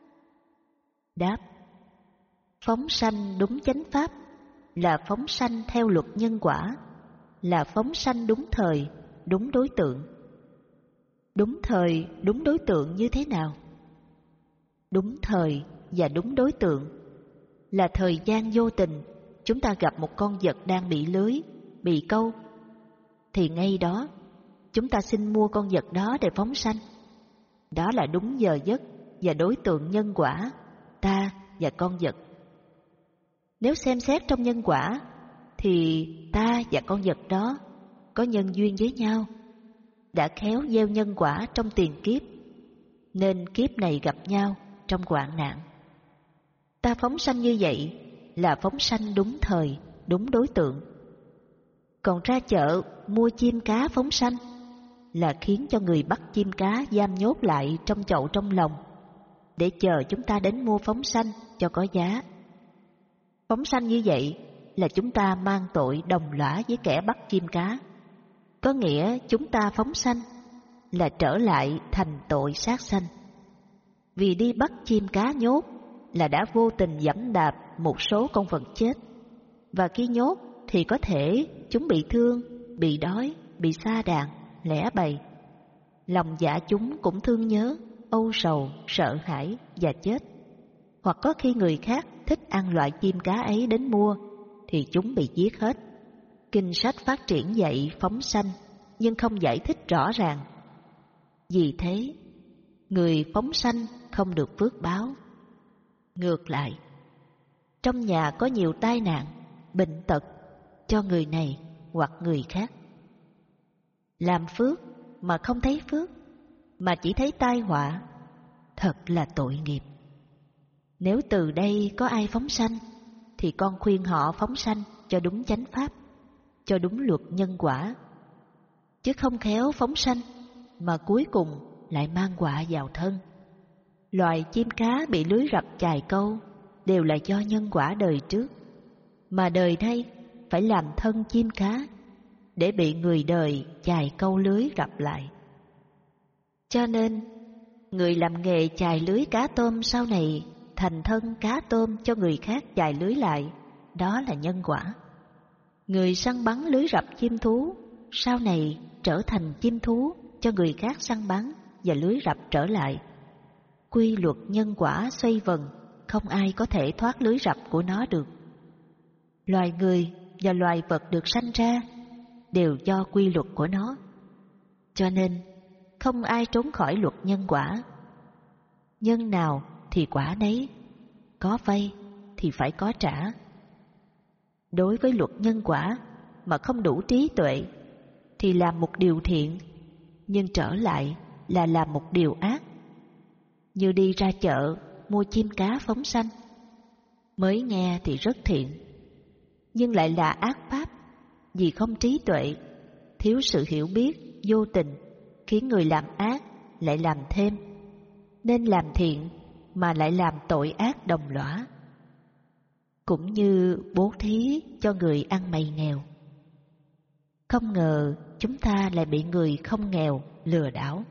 Đáp: phóng sanh đúng chánh pháp là phóng sanh theo luật nhân quả, là phóng sanh đúng thời, đúng đối tượng. Đúng thời, đúng đối tượng như thế nào? Đúng thời và đúng đối tượng là thời gian vô tình chúng ta gặp một con vật đang bị lưới, bị câu, thì ngay đó chúng ta xin mua con vật đó để phóng sanh. Đó là đúng giờ giấc và đối tượng nhân quả, ta và con vật. Nếu xem xét trong nhân quả thì ta và con vật đó có nhân duyên với nhau, đã khéo gieo nhân quả trong tiền kiếp, nên kiếp này gặp nhau trong hoạn nạn. Ta phóng sanh như vậy là phóng sanh đúng thời, đúng đối tượng. Còn ra chợ mua chim cá phóng sanh là khiến cho người bắt chim cá giam nhốt lại trong chậu trong lồng để chờ chúng ta đến mua phóng sanh cho có giá. Phóng sanh như vậy là chúng ta mang tội đồng lõa với kẻ bắt chim cá. Có nghĩa chúng ta phóng sanh là trở lại thành tội sát sanh. Vì đi bắt chim cá nhốt là đã vô tình giẫm đạp một số con vật chết, và khi nhốt thì có thể chúng bị thương, bị đói, bị sa đàn, lẻ bầy. Lòng dạ chúng cũng thương nhớ, âu sầu, sợ hãi và chết. Hoặc có khi người khác thích ăn loại chim cá ấy đến mua thì chúng bị giết hết. Kinh sách phát triển dạy phóng sanh nhưng không giải thích rõ ràng. Vì thế, người phóng sanh không được phước báo. Ngược lại, trong nhà có nhiều tai nạn, bệnh tật cho người này hoặc người khác. Làm phước mà không thấy phước, mà chỉ thấy tai họa, thật là tội nghiệp. Nếu từ đây có ai phóng sanh, thì con khuyên họ phóng sanh cho đúng chánh pháp, cho đúng luật nhân quả, chứ không khéo phóng sanh mà cuối cùng lại mang họa vào thân. Loài chim cá bị lưới rập chài câu đều là do nhân quả đời trước, mà đời nay phải làm thân chim cá để bị người đời chài câu lưới rập lại. Cho nên, người làm nghề chài lưới cá tôm sau này thành thân cá tôm cho người khác chài lưới lại, đó là nhân quả. Người săn bắn lưới rập chim thú sau này trở thành chim thú cho người khác săn bắn và lưới rập trở lại. Quy luật nhân quả xoay vần, không ai có thể thoát lưới rập của nó được. Loài người và loài vật được sanh ra đều do quy luật của nó, cho nên không ai trốn khỏi luật nhân quả. Nhân nào thì quả nấy, có vay thì phải có trả. Đối với luật nhân quả mà không đủ trí tuệ thì làm một điều thiện, nhưng trở lại là làm một điều ác. Như đi ra chợ mua chim cá phóng sanh. Mới nghe thì rất thiện, nhưng lại là ác pháp, vì không trí tuệ, thiếu sự hiểu biết, vô tình, khiến người làm ác lại làm thêm, nên làm thiện mà lại làm tội ác đồng lõa. Cũng như bố thí cho người ăn mày nghèo. Không ngờ chúng ta lại bị người không nghèo lừa đảo.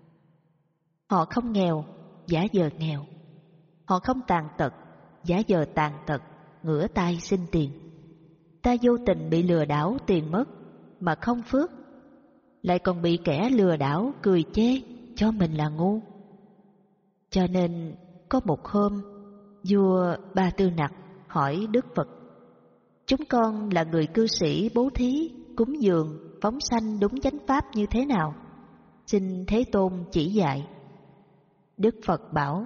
Họ không nghèo, giả vờ nghèo. Họ không tàn tật, giả vờ tàn tật, ngửa tay xin tiền. Ta vô tình bị lừa đảo tiền mất mà không phước, lại còn bị kẻ lừa đảo cười chê cho mình là ngu. Cho nên có một hôm, vua Ba Tư Nặc hỏi Đức Phật: chúng con là người cư sĩ bố thí, cúng dường, phóng sanh đúng chánh pháp như thế nào? Xin Thế Tôn chỉ dạy. Đức Phật bảo: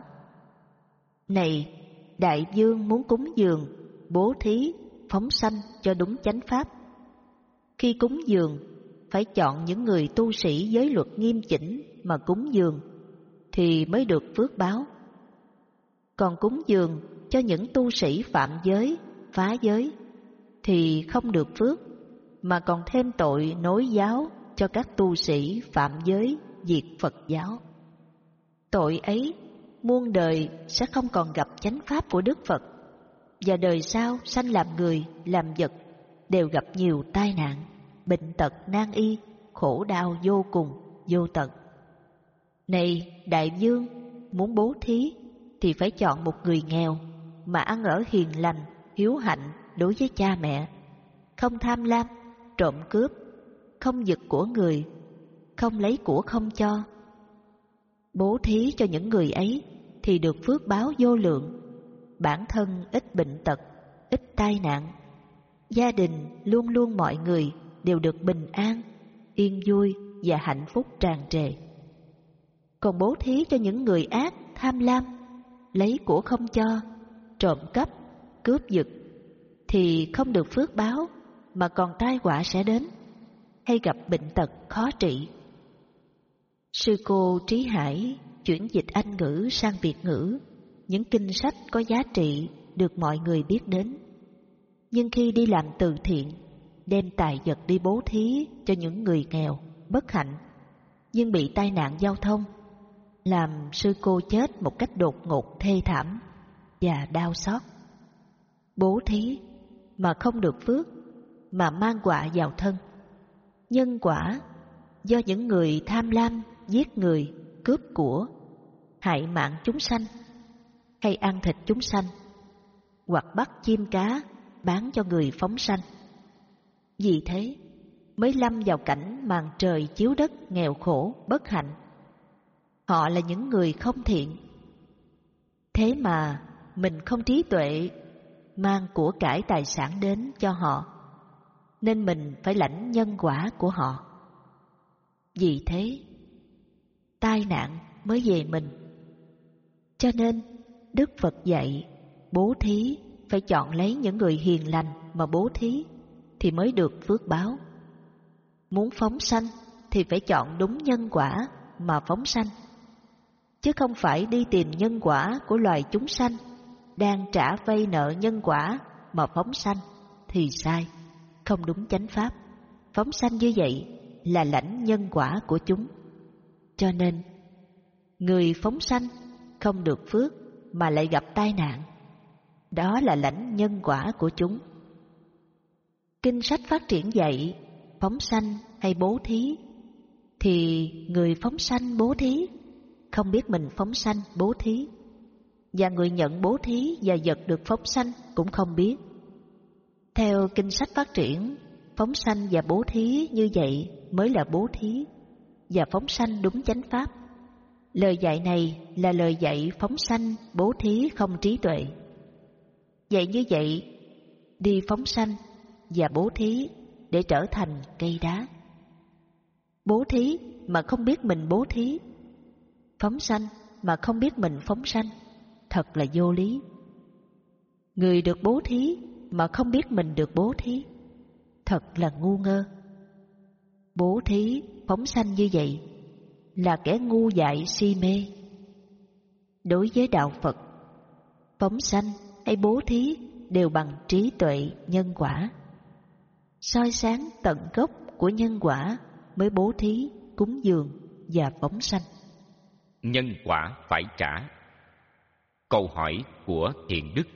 này, đại vương muốn cúng dường, bố thí, phóng sanh cho đúng chánh pháp. Khi cúng dường, phải chọn những người tu sĩ giới luật nghiêm chỉnh mà cúng dường, thì mới được phước báo. Còn cúng dường cho những tu sĩ phạm giới, phá giới, thì không được phước, mà còn thêm tội nối giáo cho các tu sĩ phạm giới, diệt Phật giáo. Tội ấy muôn đời sẽ không còn gặp chánh pháp của Đức Phật, và đời sau sanh làm người, làm vật đều gặp nhiều tai nạn, bệnh tật nan y, khổ đau vô cùng, vô tận. Này đại vương, muốn bố thí thì phải chọn một người nghèo mà ăn ở hiền lành, hiếu hạnh đối với cha mẹ, không tham lam, trộm cướp, không giật của người, không lấy của không cho. Bố thí cho những người ấy thì được phước báo vô lượng, bản thân ít bệnh tật, ít tai nạn, gia đình luôn luôn mọi người đều được bình an, yên vui và hạnh phúc tràn trề. Còn bố thí cho những người ác, tham lam, lấy của không cho, trộm cắp, cướp giật, thì không được phước báo, mà còn tai họa sẽ đến, hay gặp bệnh tật khó trị. Sư cô Trí Hải chuyển dịch Anh ngữ sang Việt ngữ, những kinh sách có giá trị được mọi người biết đến. Nhưng khi đi làm từ thiện, đem tài vật đi bố thí cho những người nghèo, bất hạnh, nhưng bị tai nạn giao thông, làm sư cô chết một cách đột ngột thê thảm và đau xót. Bố thí mà không được phước, mà mang họa vào thân. Nhân quả do những người tham lam, giết người, cướp của, hại mạng chúng sanh, hay ăn thịt chúng sanh, hoặc bắt chim cá bán cho người phóng sanh. Vì thế mới lâm vào cảnh màn trời chiếu đất, nghèo khổ, bất hạnh. Họ là những người không thiện. Thế mà mình không trí tuệ mang của cải tài sản đến cho họ, nên mình phải lãnh nhân quả của họ. Vì thế tai nạn mới về mình. Cho nên Đức Phật dạy bố thí phải chọn lấy những người hiền lành mà bố thí thì mới được phước báo. Muốn phóng sanh thì phải chọn đúng nhân quả mà phóng sanh, chứ không phải đi tìm nhân quả của loài chúng sanh đang trả vay nợ nhân quả mà phóng sanh thì sai, không đúng chánh pháp. Phóng sanh như vậy là lãnh nhân quả của chúng. Cho nên người phóng sanh không được phước mà lại gặp tai nạn, đó là lãnh nhân quả của chúng. Kinh sách phát triển dạy phóng sanh hay bố thí, thì người phóng sanh bố thí không biết mình phóng sanh bố thí, và người nhận bố thí và vật được phóng sanh cũng không biết. Theo kinh sách phát triển, phóng sanh và bố thí như vậy mới là bố thí và phóng sanh đúng chánh pháp. Lời dạy này là lời dạy phóng sanh bố thí không trí tuệ. Vậy như vậy, đi phóng sanh và bố thí để trở thành cây đá. Bố thí mà không biết mình bố thí, phóng sanh mà không biết mình phóng sanh, thật là vô lý. Người được bố thí mà không biết mình được bố thí, thật là ngu ngơ. Bố thí phóng sanh như vậy là kẻ ngu dại si mê. Đối với đạo Phật, phóng sanh hay bố thí đều bằng trí tuệ nhân quả. Soi sáng tận gốc của nhân quả mới bố thí, cúng dường và phóng sanh. Nhân quả phải trả. Câu hỏi của Thiện Đức.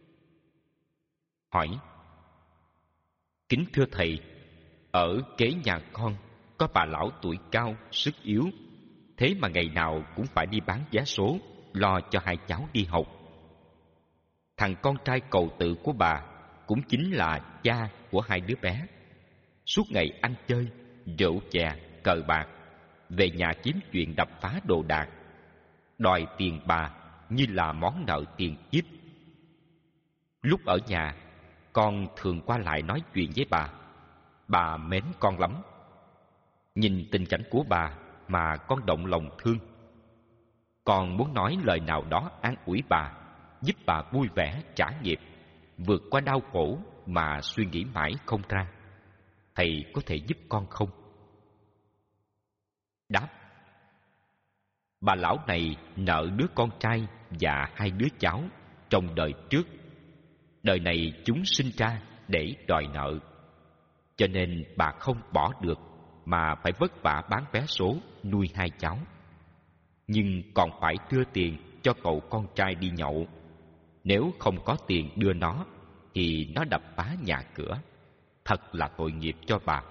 Hỏi: kính thưa thầy, ở kế nhà con có bà lão tuổi cao, sức yếu, thế mà ngày nào cũng phải đi bán vé số, lo cho hai cháu đi học. Thằng con trai cầu tự của bà cũng chính là cha của hai đứa bé. Suốt ngày ăn chơi, rượu chè, cờ bạc, về nhà kiếm chuyện đập phá đồ đạc, đòi tiền bà như là món nợ tiền kiếp. Lúc ở nhà, con thường qua lại nói chuyện với bà. Bà mến con lắm. Nhìn tình cảnh của bà mà con động lòng thương. Con muốn nói lời nào đó an ủi bà, giúp bà vui vẻ trả nghiệp, vượt qua đau khổ mà suy nghĩ mãi không ra. Thầy có thể giúp con không? Đáp: bà lão này nợ đứa con trai và hai đứa cháu trong đời trước. Đời này chúng sinh ra để đòi nợ, cho nên bà không bỏ được mà phải vất vả bán vé số nuôi hai cháu. Nhưng còn phải đưa tiền cho cậu con trai đi nhậu. Nếu không có tiền đưa nó thì nó đập phá nhà cửa. Thật là tội nghiệp cho bà.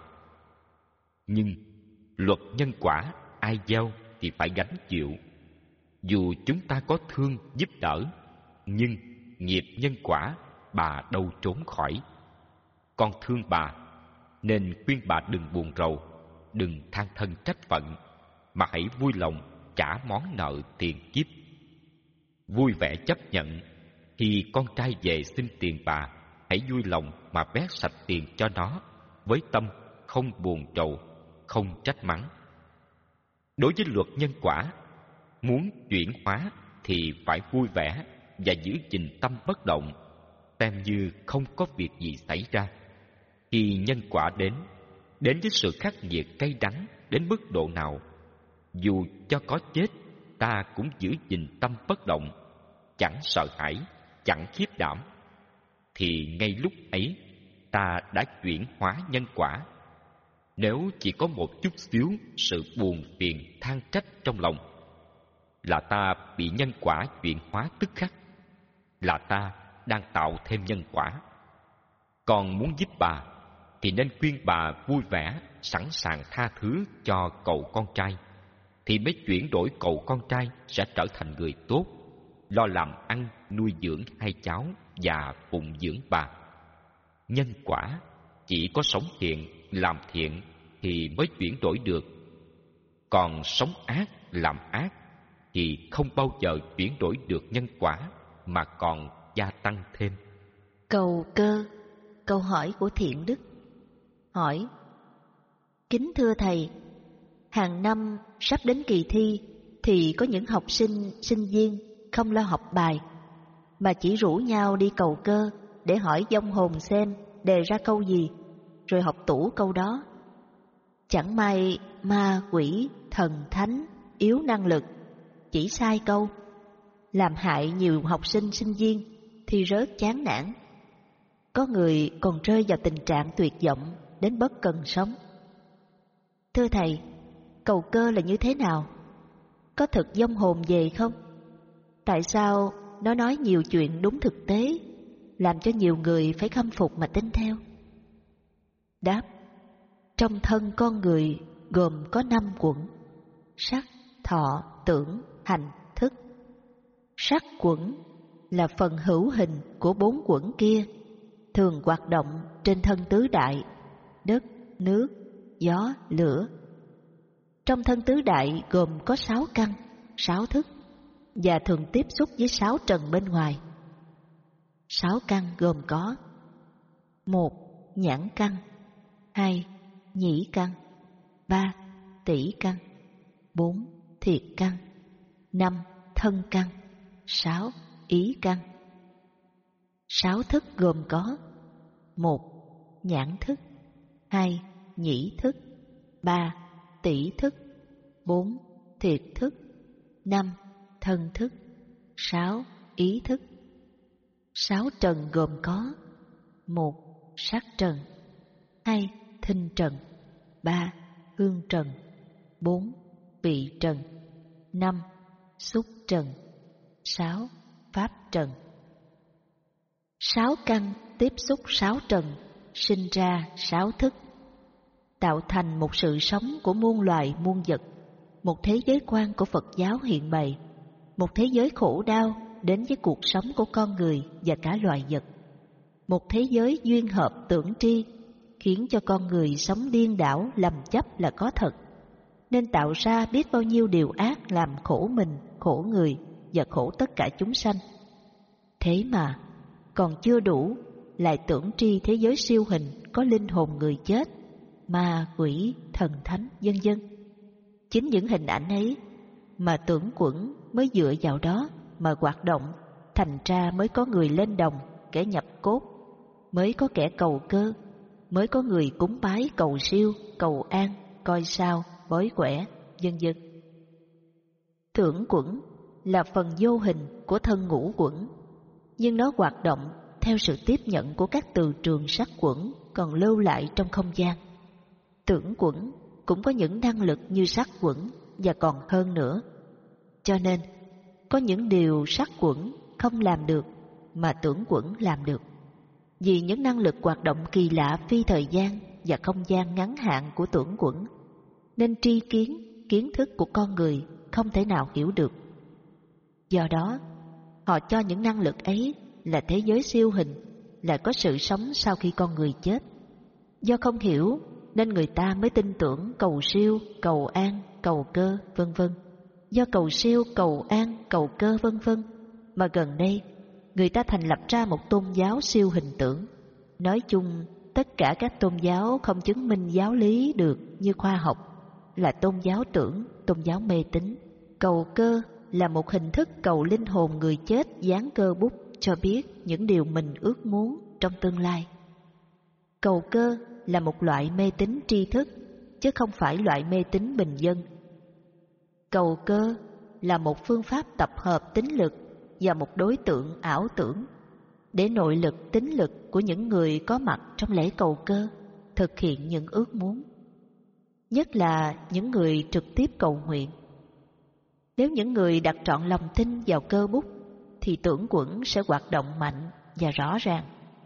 Nhưng luật nhân quả ai gieo thì phải gánh chịu. Dù chúng ta có thương giúp đỡ, nhưng nghiệp nhân quả bà đâu trốn khỏi. Con thương bà nên khuyên bà đừng buồn rầu, đừng than thân trách phận, mà hãy vui lòng trả món nợ tiền kiếp. Vui vẻ chấp nhận. Khi con trai về xin tiền bà, hãy vui lòng mà vét sạch tiền cho nó, với tâm không buồn rầu, không trách mắng. Đối với luật nhân quả, muốn chuyển hóa thì phải vui vẻ và giữ gìn tâm bất động, xem như không có việc gì xảy ra. Khi nhân quả đến, đến với sự khắc nghiệt cay đắng đến mức độ nào, dù cho có chết, ta cũng giữ gìn tâm bất động, chẳng sợ hãi, chẳng khiếp đảm, thì ngay lúc ấy ta đã chuyển hóa nhân quả. Nếu chỉ có một chút xíu sự buồn phiền than trách trong lòng, là ta bị nhân quả chuyển hóa tức khắc, là ta đang tạo thêm nhân quả. Còn muốn giúp bà thì nên khuyên bà vui vẻ, sẵn sàng tha thứ cho cậu con trai, thì mới chuyển đổi cậu con trai sẽ trở thành người tốt, lo làm ăn nuôi dưỡng hai cháu và phụng dưỡng bà. Nhân quả chỉ có sống thiện, làm thiện thì mới chuyển đổi được. Còn sống ác, làm ác thì không bao giờ chuyển đổi được nhân quả, mà còn gia tăng thêm. Cầu cơ. Câu hỏi của Thiện Đức. Hỏi: kính thưa thầy, hàng năm sắp đến kỳ thi thì có những học sinh, sinh viên không lo học bài, mà chỉ rủ nhau đi cầu cơ để hỏi vong hồn xem đề ra câu gì, rồi học tủ câu đó. Chẳng may ma quỷ, thần thánh yếu năng lực, chỉ sai câu, làm hại nhiều học sinh, sinh viên thì rớt chán nản. Có người còn rơi vào tình trạng tuyệt vọng đến bất cần sống. Thưa thầy, cầu cơ là như thế nào? Có thực vong hồn về không? Tại sao nó nói nhiều chuyện đúng thực tế, làm cho nhiều người phải khâm phục mà tin theo? Đáp: trong thân con người gồm có năm quẩn: sắc, thọ, tưởng, hành, thức. Sắc quẩn là phần hữu hình của bốn quẩn kia, thường hoạt động trên thân tứ đại: đất, nước, gió, lửa. Trong thân tứ đại gồm có sáu căn, sáu thức, và thường tiếp xúc với sáu trần bên ngoài. Sáu căn gồm có: một. Nhãn căn, hai. Nhĩ căn, ba. Tỷ căn, bốn. Thiệt căn, năm. Thân căn, sáu. Ý căn. Sáu thức gồm có: một. Nhãn thức, hai. Nhĩ thức, ba. Tỷ thức, bốn. Thiệt thức, năm. Thân thức, sáu. Ý thức. Sáu trần gồm có: một. Sắc trần. Hai. Thinh trần. Ba. Hương trần. Bốn. Vị trần. Năm. Xúc trần. Sáu. Pháp trần. Sáu căn tiếp xúc sáu trần, sinh ra sáu thức, tạo thành một sự sống của muôn loài muôn vật, một thế giới quan của Phật giáo hiện bày, một thế giới khổ đau đến với cuộc sống của con người và cả loài vật, một thế giới duyên hợp tưởng tri, khiến cho con người sống điên đảo lầm chấp là có thật, nên tạo ra biết bao nhiêu điều ác làm khổ mình, khổ người và khổ tất cả chúng sanh. Thế mà còn chưa đủ, lại tưởng tri thế giới siêu hình có linh hồn người chết, ma, quỷ, thần thánh, vân vân. Chính những hình ảnh ấy mà tưởng quẩn mới dựa vào đó mà hoạt động, thành ra mới có người lên đồng, kẻ nhập cốt, mới có kẻ cầu cơ, mới có người cúng bái cầu siêu, cầu an, coi sao, bói quẻ, vân vân. Tưởng quẩn là phần vô hình của thân ngũ quẩn, nhưng nó hoạt động theo sự tiếp nhận của các từ trường sắc quẩn còn lưu lại trong không gian. Tưởng quẩn cũng có những năng lực như sắc quẩn và còn hơn nữa. Cho nên, có những điều sắc quẩn không làm được mà tưởng quẩn làm được. Vì những năng lực hoạt động kỳ lạ phi thời gian và không gian ngắn hạn của tưởng quẩn, nên tri kiến, kiến thức của con người không thể nào hiểu được. Do đó, họ cho những năng lực ấy là thế giới siêu hình, là có sự sống sau khi con người chết. Do không hiểu nên người ta mới tin tưởng cầu siêu, cầu an, cầu cơ, vân vân. Do cầu siêu, cầu an, cầu cơ, vân vân mà gần đây người ta thành lập ra một tôn giáo siêu hình tưởng. Nói chung, tất cả các tôn giáo không chứng minh giáo lý được như khoa học là tôn giáo tưởng, tôn giáo mê tín. Cầu cơ là một hình thức cầu linh hồn người chết dán cơ bút cho biết những điều mình ước muốn trong tương lai. Cầu cơ là một loại mê tín tri thức, chứ không phải loại mê tín bình dân. Cầu cơ là một phương pháp tập hợp tín lực và một đối tượng ảo tưởng, để nội lực tín lực của những người có mặt trong lễ cầu cơ thực hiện những ước muốn, nhất là những người trực tiếp cầu nguyện. Nếu những người đặt trọn lòng tin vào cơ bút thì tưởng quẩn sẽ hoạt động mạnh và rõ ràng.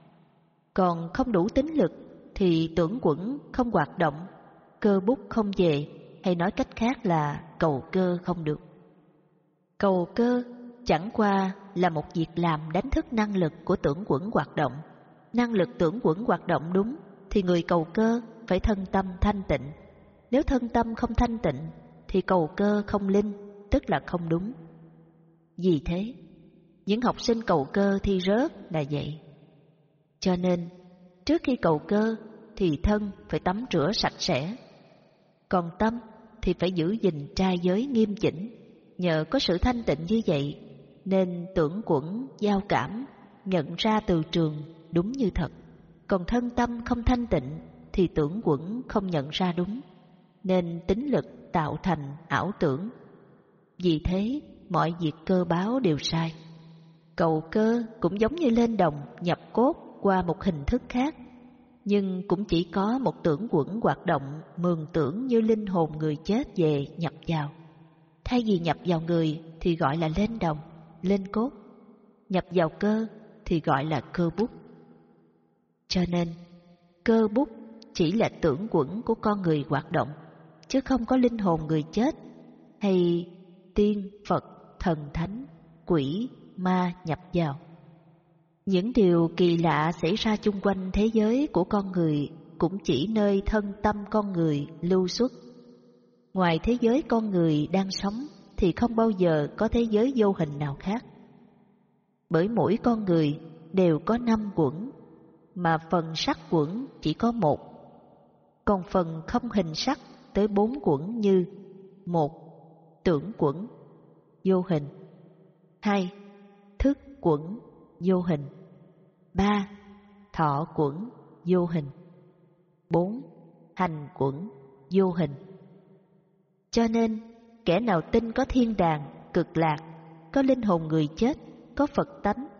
Còn không đủ tín lực thì tưởng quẩn không hoạt động, cơ bút không về, hay nói cách khác là cầu cơ không được. Cầu cơ chẳng qua là một việc làm đánh thức năng lực của tưởng quẩn hoạt động. Năng lực tưởng quẩn hoạt động đúng thì người cầu cơ phải thân tâm thanh tịnh. Nếu thân tâm không thanh tịnh thì cầu cơ không linh, tức là không đúng. Vì thế, những học sinh cầu cơ thi rớt là vậy. Cho nên, trước khi cầu cơ thì thân phải tắm rửa sạch sẽ, còn tâm thì phải giữ gìn trai giới nghiêm chỉnh. Nhờ có sự thanh tịnh như vậy nên tưởng quẩn giao cảm, nhận ra từ trường đúng như thật. Còn thân tâm không thanh tịnh thì tưởng quẩn không nhận ra đúng, nên tín lực tạo thành ảo tưởng. Vì thế mọi việc cơ báo đều sai. Cầu cơ cũng giống như lên đồng nhập cốt qua một hình thức khác, nhưng cũng chỉ có một tưởng quẩn hoạt động mường tưởng như linh hồn người chết về nhập vào. Thay vì nhập vào người thì gọi là lên đồng, lên cốt, nhập vào cơ thì gọi là cơ bút. Cho nên, cơ bút chỉ là tưởng quẩn của con người hoạt động, chứ không có linh hồn người chết hay tiên, Phật, thần thánh, quỷ, ma nhập vào. Những điều kỳ lạ xảy ra chung quanh thế giới của con người cũng chỉ nơi thân tâm con người lưu xuất. Ngoài thế giới con người đang sống thì không bao giờ có thế giới vô hình nào khác. Bởi mỗi con người đều có năm quẩn, mà phần sắc quẩn chỉ có một. Còn phần không hình sắc tới bốn quẩn như: một. Tưởng quẩn, vô hình. Hai. Thức quẩn, vô hình. Ba. Thọ quẩn, vô hình. Bốn. Hành quẩn, vô hình. Cho nên, kẻ nào tin có thiên đàng, cực lạc, có linh hồn người chết, có Phật tánh,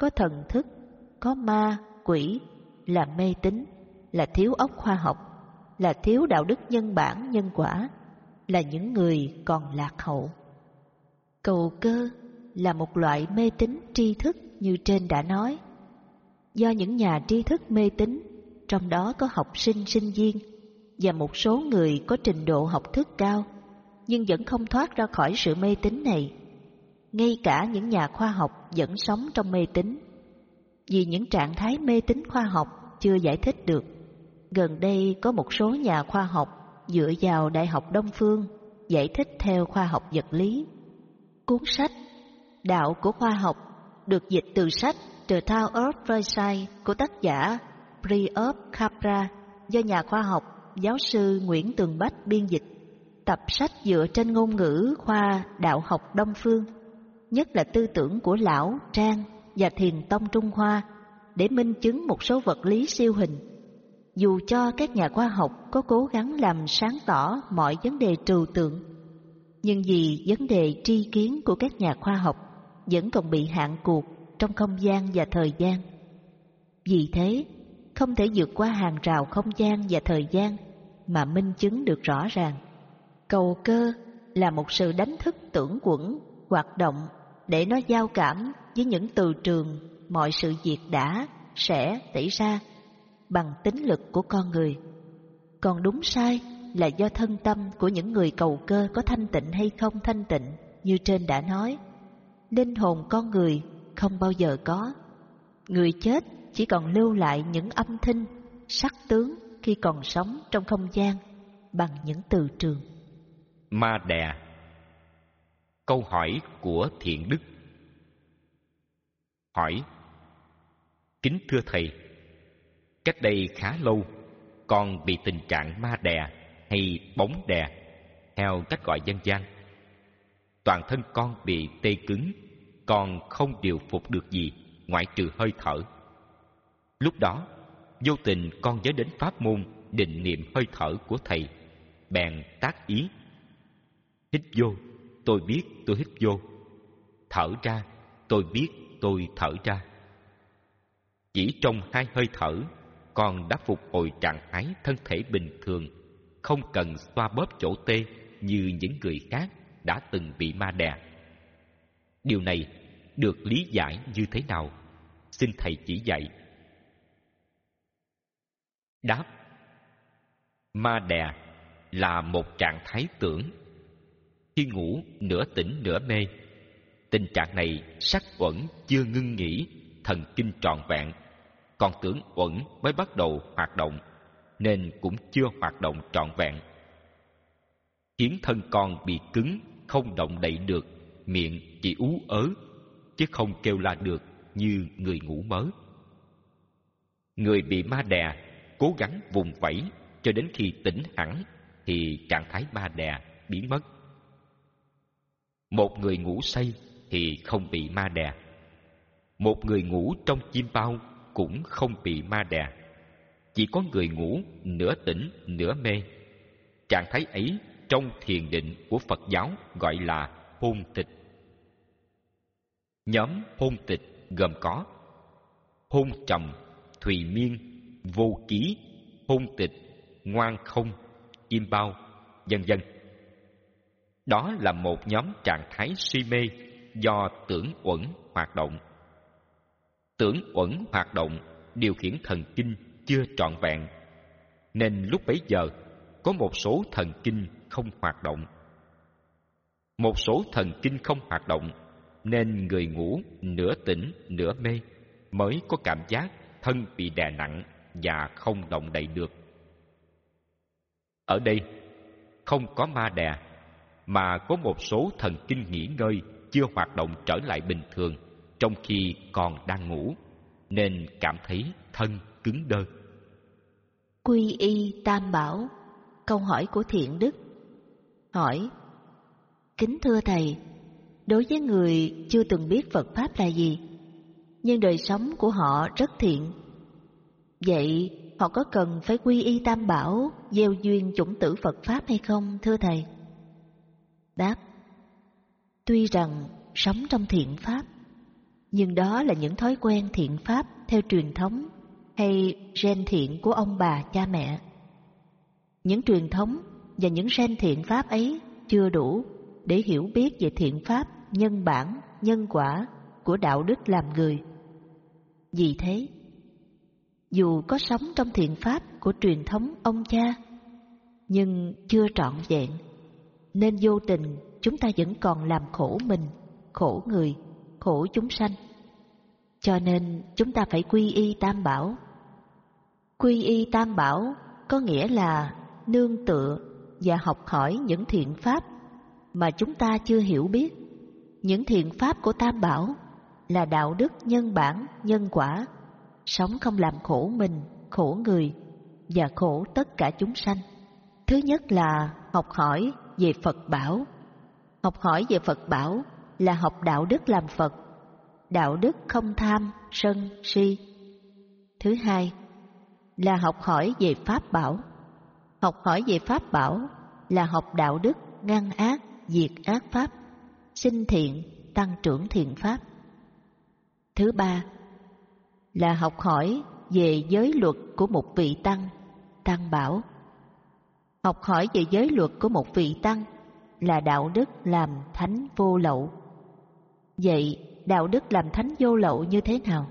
có thần thức, có ma, quỷ, là mê tín, là thiếu óc khoa học, là thiếu đạo đức nhân bản nhân quả, là những người còn lạc hậu. Cầu cơ là một loại mê tín tri thức như trên đã nói. Do những nhà tri thức mê tín, trong đó có học sinh, sinh viên và một số người có trình độ học thức cao, nhưng vẫn không thoát ra khỏi sự mê tín này. Ngay cả những nhà khoa học vẫn sống trong mê tín. Vì những trạng thái mê tín khoa học chưa giải thích được, gần đây có một số nhà khoa học dựa vào Đại học Đông Phương giải thích theo khoa học vật lý. Cuốn sách Đạo của khoa học được dịch từ sách The Tao of Versailles của tác giả Priop Capra do nhà khoa học giáo sư Nguyễn Tường Bách biên dịch. Tập sách dựa trên ngôn ngữ khoa đạo học Đông Phương, nhất là tư tưởng của Lão, Trang và Thiền tông Trung Hoa, để minh chứng một số vật lý siêu hình. Dù cho các nhà khoa học có cố gắng làm sáng tỏ mọi vấn đề trừu tượng, nhưng vì vấn đề tri kiến của các nhà khoa học vẫn còn bị hạn cuộc trong không gian và thời gian. Vì thế, không thể vượt qua hàng rào không gian và thời gian mà minh chứng được rõ ràng. Cầu cơ là một sự đánh thức tưởng quẩn, hoạt động để nó giao cảm với những từ trường mọi sự việc đã, sẽ xảy ra bằng tính lực của con người. Còn đúng sai là do thân tâm của những người cầu cơ có thanh tịnh hay không thanh tịnh, như trên đã nói. Linh hồn con người không bao giờ có. Người chết chỉ còn lưu lại những âm thanh, sắc tướng khi còn sống trong không gian bằng những từ trường. Ma đè. Câu hỏi của Thiện Đức. Hỏi: kính thưa thầy, cách đây khá lâu con bị tình trạng ma đè hay bóng đè theo cách gọi dân gian. Toàn thân con bị tê cứng, con không điều phục được gì ngoại trừ hơi thở. Lúc đó vô tình con nhớ đến pháp môn định niệm hơi thở của thầy, bèn tác ý: hít vô, tôi biết tôi hít vô; thở ra, tôi biết tôi thở ra. Chỉ trong hai hơi thở, con đã phục hồi trạng thái thân thể bình thường, không cần xoa bóp chỗ tê như những người khác đã từng bị ma đè. Điều này được lý giải như thế nào? Xin thầy chỉ dạy. Đáp: ma đè là một trạng thái tưởng. Khi ngủ nửa tỉnh nửa mê, tình trạng này sắc uẩn chưa ngưng nghỉ, thần kinh trọn vẹn, còn tưởng uẩn mới bắt đầu hoạt động, nên cũng chưa hoạt động trọn vẹn, khiến thân con bị cứng, không động đậy được, miệng chỉ ú ớ chứ không kêu la được như người ngủ mớ. Người bị ma đè cố gắng vùng vẫy cho đến khi tỉnh hẳn thì trạng thái ma đè biến mất. Một người ngủ say thì không bị ma đè. Một người ngủ trong chim bao cũng không bị ma đè. Chỉ có người ngủ nửa tỉnh nửa mê. Trạng thái ấy trong thiền định của Phật giáo gọi là hôn tịch. Nhóm hôn tịch gồm có hôn trầm, thùy miên, vô ký, hôn tịch, ngoan không, chim bao, vân vân. Đó là một nhóm trạng thái suy mê do tưởng uẩn hoạt động. Tưởng uẩn hoạt động điều khiển thần kinh chưa trọn vẹn, nên lúc bấy giờ có một số thần kinh không hoạt động. Một số thần kinh không hoạt động nên người ngủ nửa tỉnh nửa mê mới có cảm giác thân bị đè nặng và không động đậy được. Ở đây không có ma đè, mà có một số thần kinh nghỉ ngơi chưa hoạt động trở lại bình thường trong khi còn đang ngủ, nên cảm thấy thân cứng đơ. Quy y tam bảo. Câu hỏi của Thiện Đức. Hỏi: kính thưa thầy, đối với người chưa từng biết Phật Pháp là gì, nhưng đời sống của họ rất thiện, vậy họ có cần phải quy y tam bảo, gieo duyên chủng tử Phật Pháp hay không, thưa thầy? Đáp: tuy rằng sống trong thiện Pháp, Nhưng đó là những thói quen thiện pháp theo truyền thống hay gen thiện của ông bà cha mẹ. Những truyền thống và những gen thiện pháp ấy chưa đủ để hiểu biết về thiện pháp, nhân bản, nhân quả của đạo đức làm người. Vì thế, dù có sống trong thiện pháp của truyền thống ông cha, nhưng chưa trọn vẹn, nên vô tình chúng ta vẫn còn làm khổ mình, khổ người, khổ chúng sanh. Cho nên chúng ta phải quy y Tam Bảo. Quy y Tam Bảo có nghĩa là nương tựa và học hỏi những thiện pháp mà chúng ta chưa hiểu biết. Những thiện pháp của Tam Bảo là đạo đức, nhân bản, nhân quả, sống không làm khổ mình, khổ người và khổ tất cả chúng sanh. Thứ nhất là học hỏi về Phật Bảo. Học hỏi về Phật Bảo là học đạo đức làm Phật, đạo đức không tham, sân, si. Thứ hai là học hỏi về Pháp Bảo. Học hỏi về Pháp Bảo là học đạo đức ngăn ác, diệt ác pháp, sinh thiện, tăng trưởng thiện pháp. Thứ ba là học hỏi về giới luật của một vị tăng, Tăng Bảo. Học hỏi về giới luật của một vị tăng là đạo đức làm thánh vô lậu. Vậy đạo đức làm thánh vô lậu như thế nào?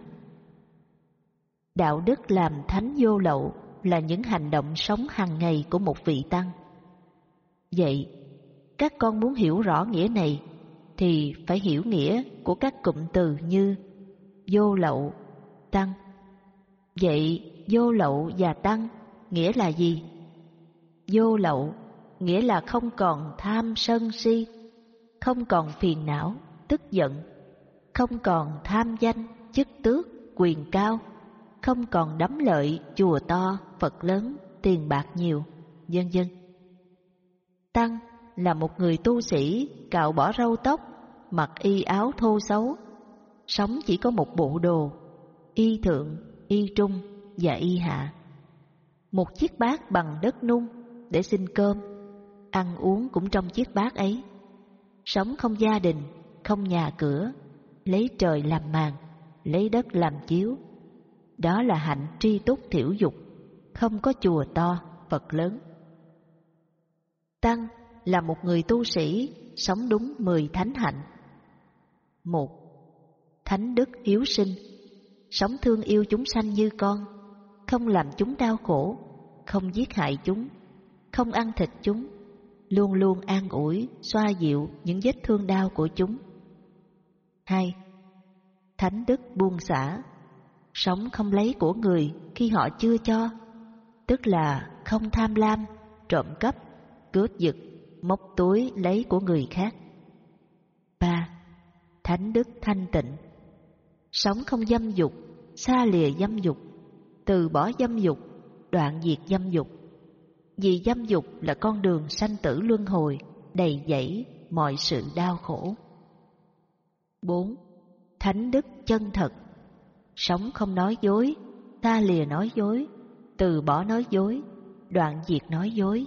Đạo đức làm thánh vô lậu là những hành động sống hàng ngày của một vị tăng. Vậy các con muốn hiểu rõ nghĩa này thì phải hiểu nghĩa của các cụm từ như vô lậu, tăng. Vậy vô lậu và tăng nghĩa là gì? Vô lậu nghĩa là không còn tham sân si, không còn phiền não, tức giận, không còn tham danh, chức tước, quyền cao, không còn đắm lợi, chùa to, Phật lớn, tiền bạc nhiều, vân vân. Tăng là một người tu sĩ cạo bỏ râu tóc, mặc y áo thô xấu, sống chỉ có một bộ đồ, y thượng, y trung và y hạ. Một chiếc bát bằng đất nung để xin cơm, ăn uống cũng trong chiếc bát ấy. Sống không gia đình, không nhà cửa, lấy trời làm màn, lấy đất làm chiếu. Đó là hạnh tri túc thiểu dục, không có chùa to, Phật lớn. Tăng là một người tu sĩ sống đúng mười thánh hạnh. Một, thánh đức hiếu sinh, sống thương yêu chúng sanh như con, không làm chúng đau khổ, không giết hại chúng, không ăn thịt chúng, luôn luôn an ủi, xoa dịu những vết thương đau của chúng. Hai, thánh đức buông xả, sống không lấy của người khi họ chưa cho, tức là không tham lam, trộm cắp, cướp giật, móc túi lấy của người khác. Ba, thánh đức thanh tịnh, sống không dâm dục, xa lìa dâm dục, từ bỏ dâm dục, đoạn diệt dâm dục. Vì dâm dục là con đường sanh tử luân hồi, đầy dẫy mọi sự đau khổ. Bốn, thánh đức chân thật, sống không nói dối, xa lìa nói dối, từ bỏ nói dối, đoạn diệt nói dối.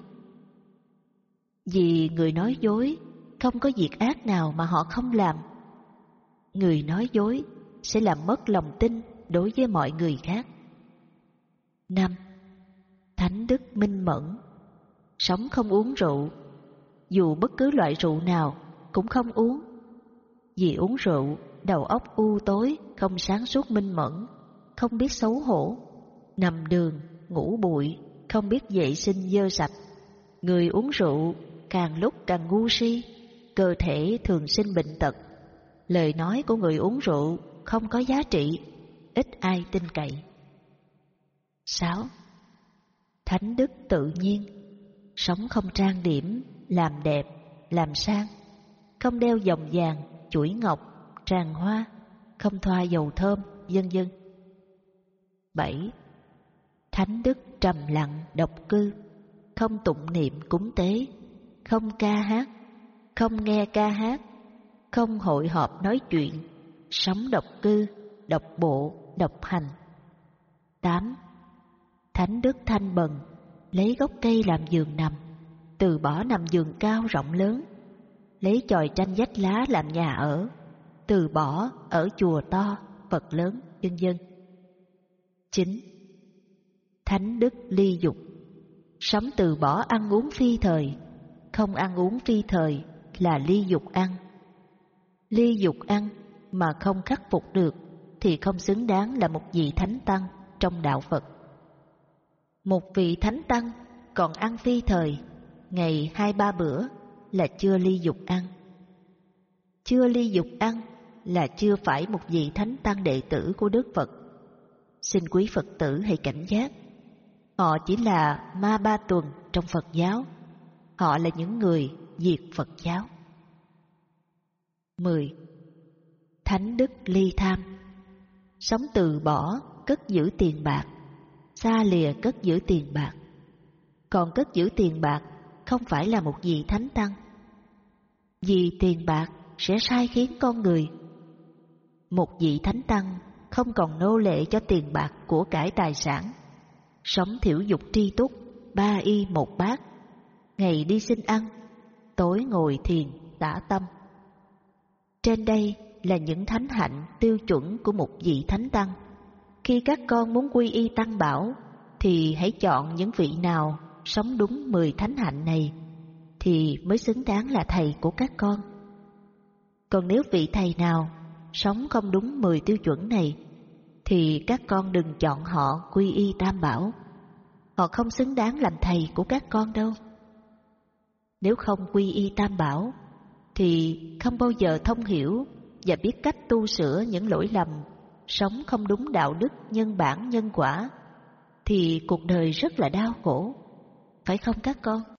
Vì người nói dối không có việc ác nào mà họ không làm. Người nói dối sẽ làm mất lòng tin đối với mọi người khác. Năm, thánh đức minh mẫn, sống không uống rượu, dù bất cứ loại rượu nào cũng không uống. Vì uống rượu, đầu óc u tối, không sáng suốt minh mẫn, không biết xấu hổ, nằm đường, ngủ bụi, không biết vệ sinh dơ sạch. Người uống rượu càng lúc càng ngu si, cơ thể thường sinh bệnh tật. Lời nói của người uống rượu không có giá trị, ít ai tin cậy. Sáu, thánh đức tự nhiên, sống không trang điểm, làm đẹp, làm sang, không đeo vòng vàng, chuỗi ngọc, tràng hoa, không thoa dầu thơm, vân vân. Bảy, thánh đức trầm lặng, độc cư, không tụng niệm cúng tế, không ca hát, không nghe ca hát, không hội họp nói chuyện, sống độc cư, độc bộ, độc hành. Tám, thánh đức thanh bần, lấy gốc cây làm giường nằm, từ bỏ nằm giường cao rộng lớn, lấy chòi tranh vách lá làm nhà ở, từ bỏ ở chùa to, Phật lớn, vân vân. Chín. Thánh đức ly dục, sống từ bỏ ăn uống phi thời, không ăn uống phi thời là ly dục ăn. Ly dục ăn mà không khắc phục được thì không xứng đáng là một vị thánh tăng trong đạo Phật. Một vị thánh tăng còn ăn phi thời, ngày hai ba bữa là chưa ly dục ăn. Chưa ly dục ăn là chưa phải một vị thánh tăng đệ tử của Đức Phật. Xin quý Phật tử hãy cảnh giác. Họ chỉ là ma ba tuần trong Phật giáo. Họ là những người diệt Phật giáo. Mười. Thánh đức ly tham, sống từ bỏ cất giữ tiền bạc, xa lìa cất giữ tiền bạc. Còn cất giữ tiền bạc không phải là một vị thánh tăng. Vì tiền bạc sẽ sai khiến con người. Một vị thánh tăng không còn nô lệ cho tiền bạc của cải tài sản, sống thiểu dục tri túc, ba y một bát, ngày đi xin ăn, tối ngồi thiền tả tâm. Trên đây là những thánh hạnh tiêu chuẩn của một vị thánh tăng. Khi các con muốn quy y tăng bảo thì hãy chọn những vị nào sống đúng mười thánh hạnh này thì mới xứng đáng là thầy của các con. Còn nếu vị thầy nào sống không đúng mười tiêu chuẩn này thì các con đừng chọn họ quy y tam bảo. Họ không xứng đáng làm thầy của các con đâu. Nếu không quy y tam bảo thì không bao giờ thông hiểu và biết cách tu sửa những lỗi lầm, sống không đúng đạo đức nhân bản nhân quả thì cuộc đời rất là đau khổ, phải không các con?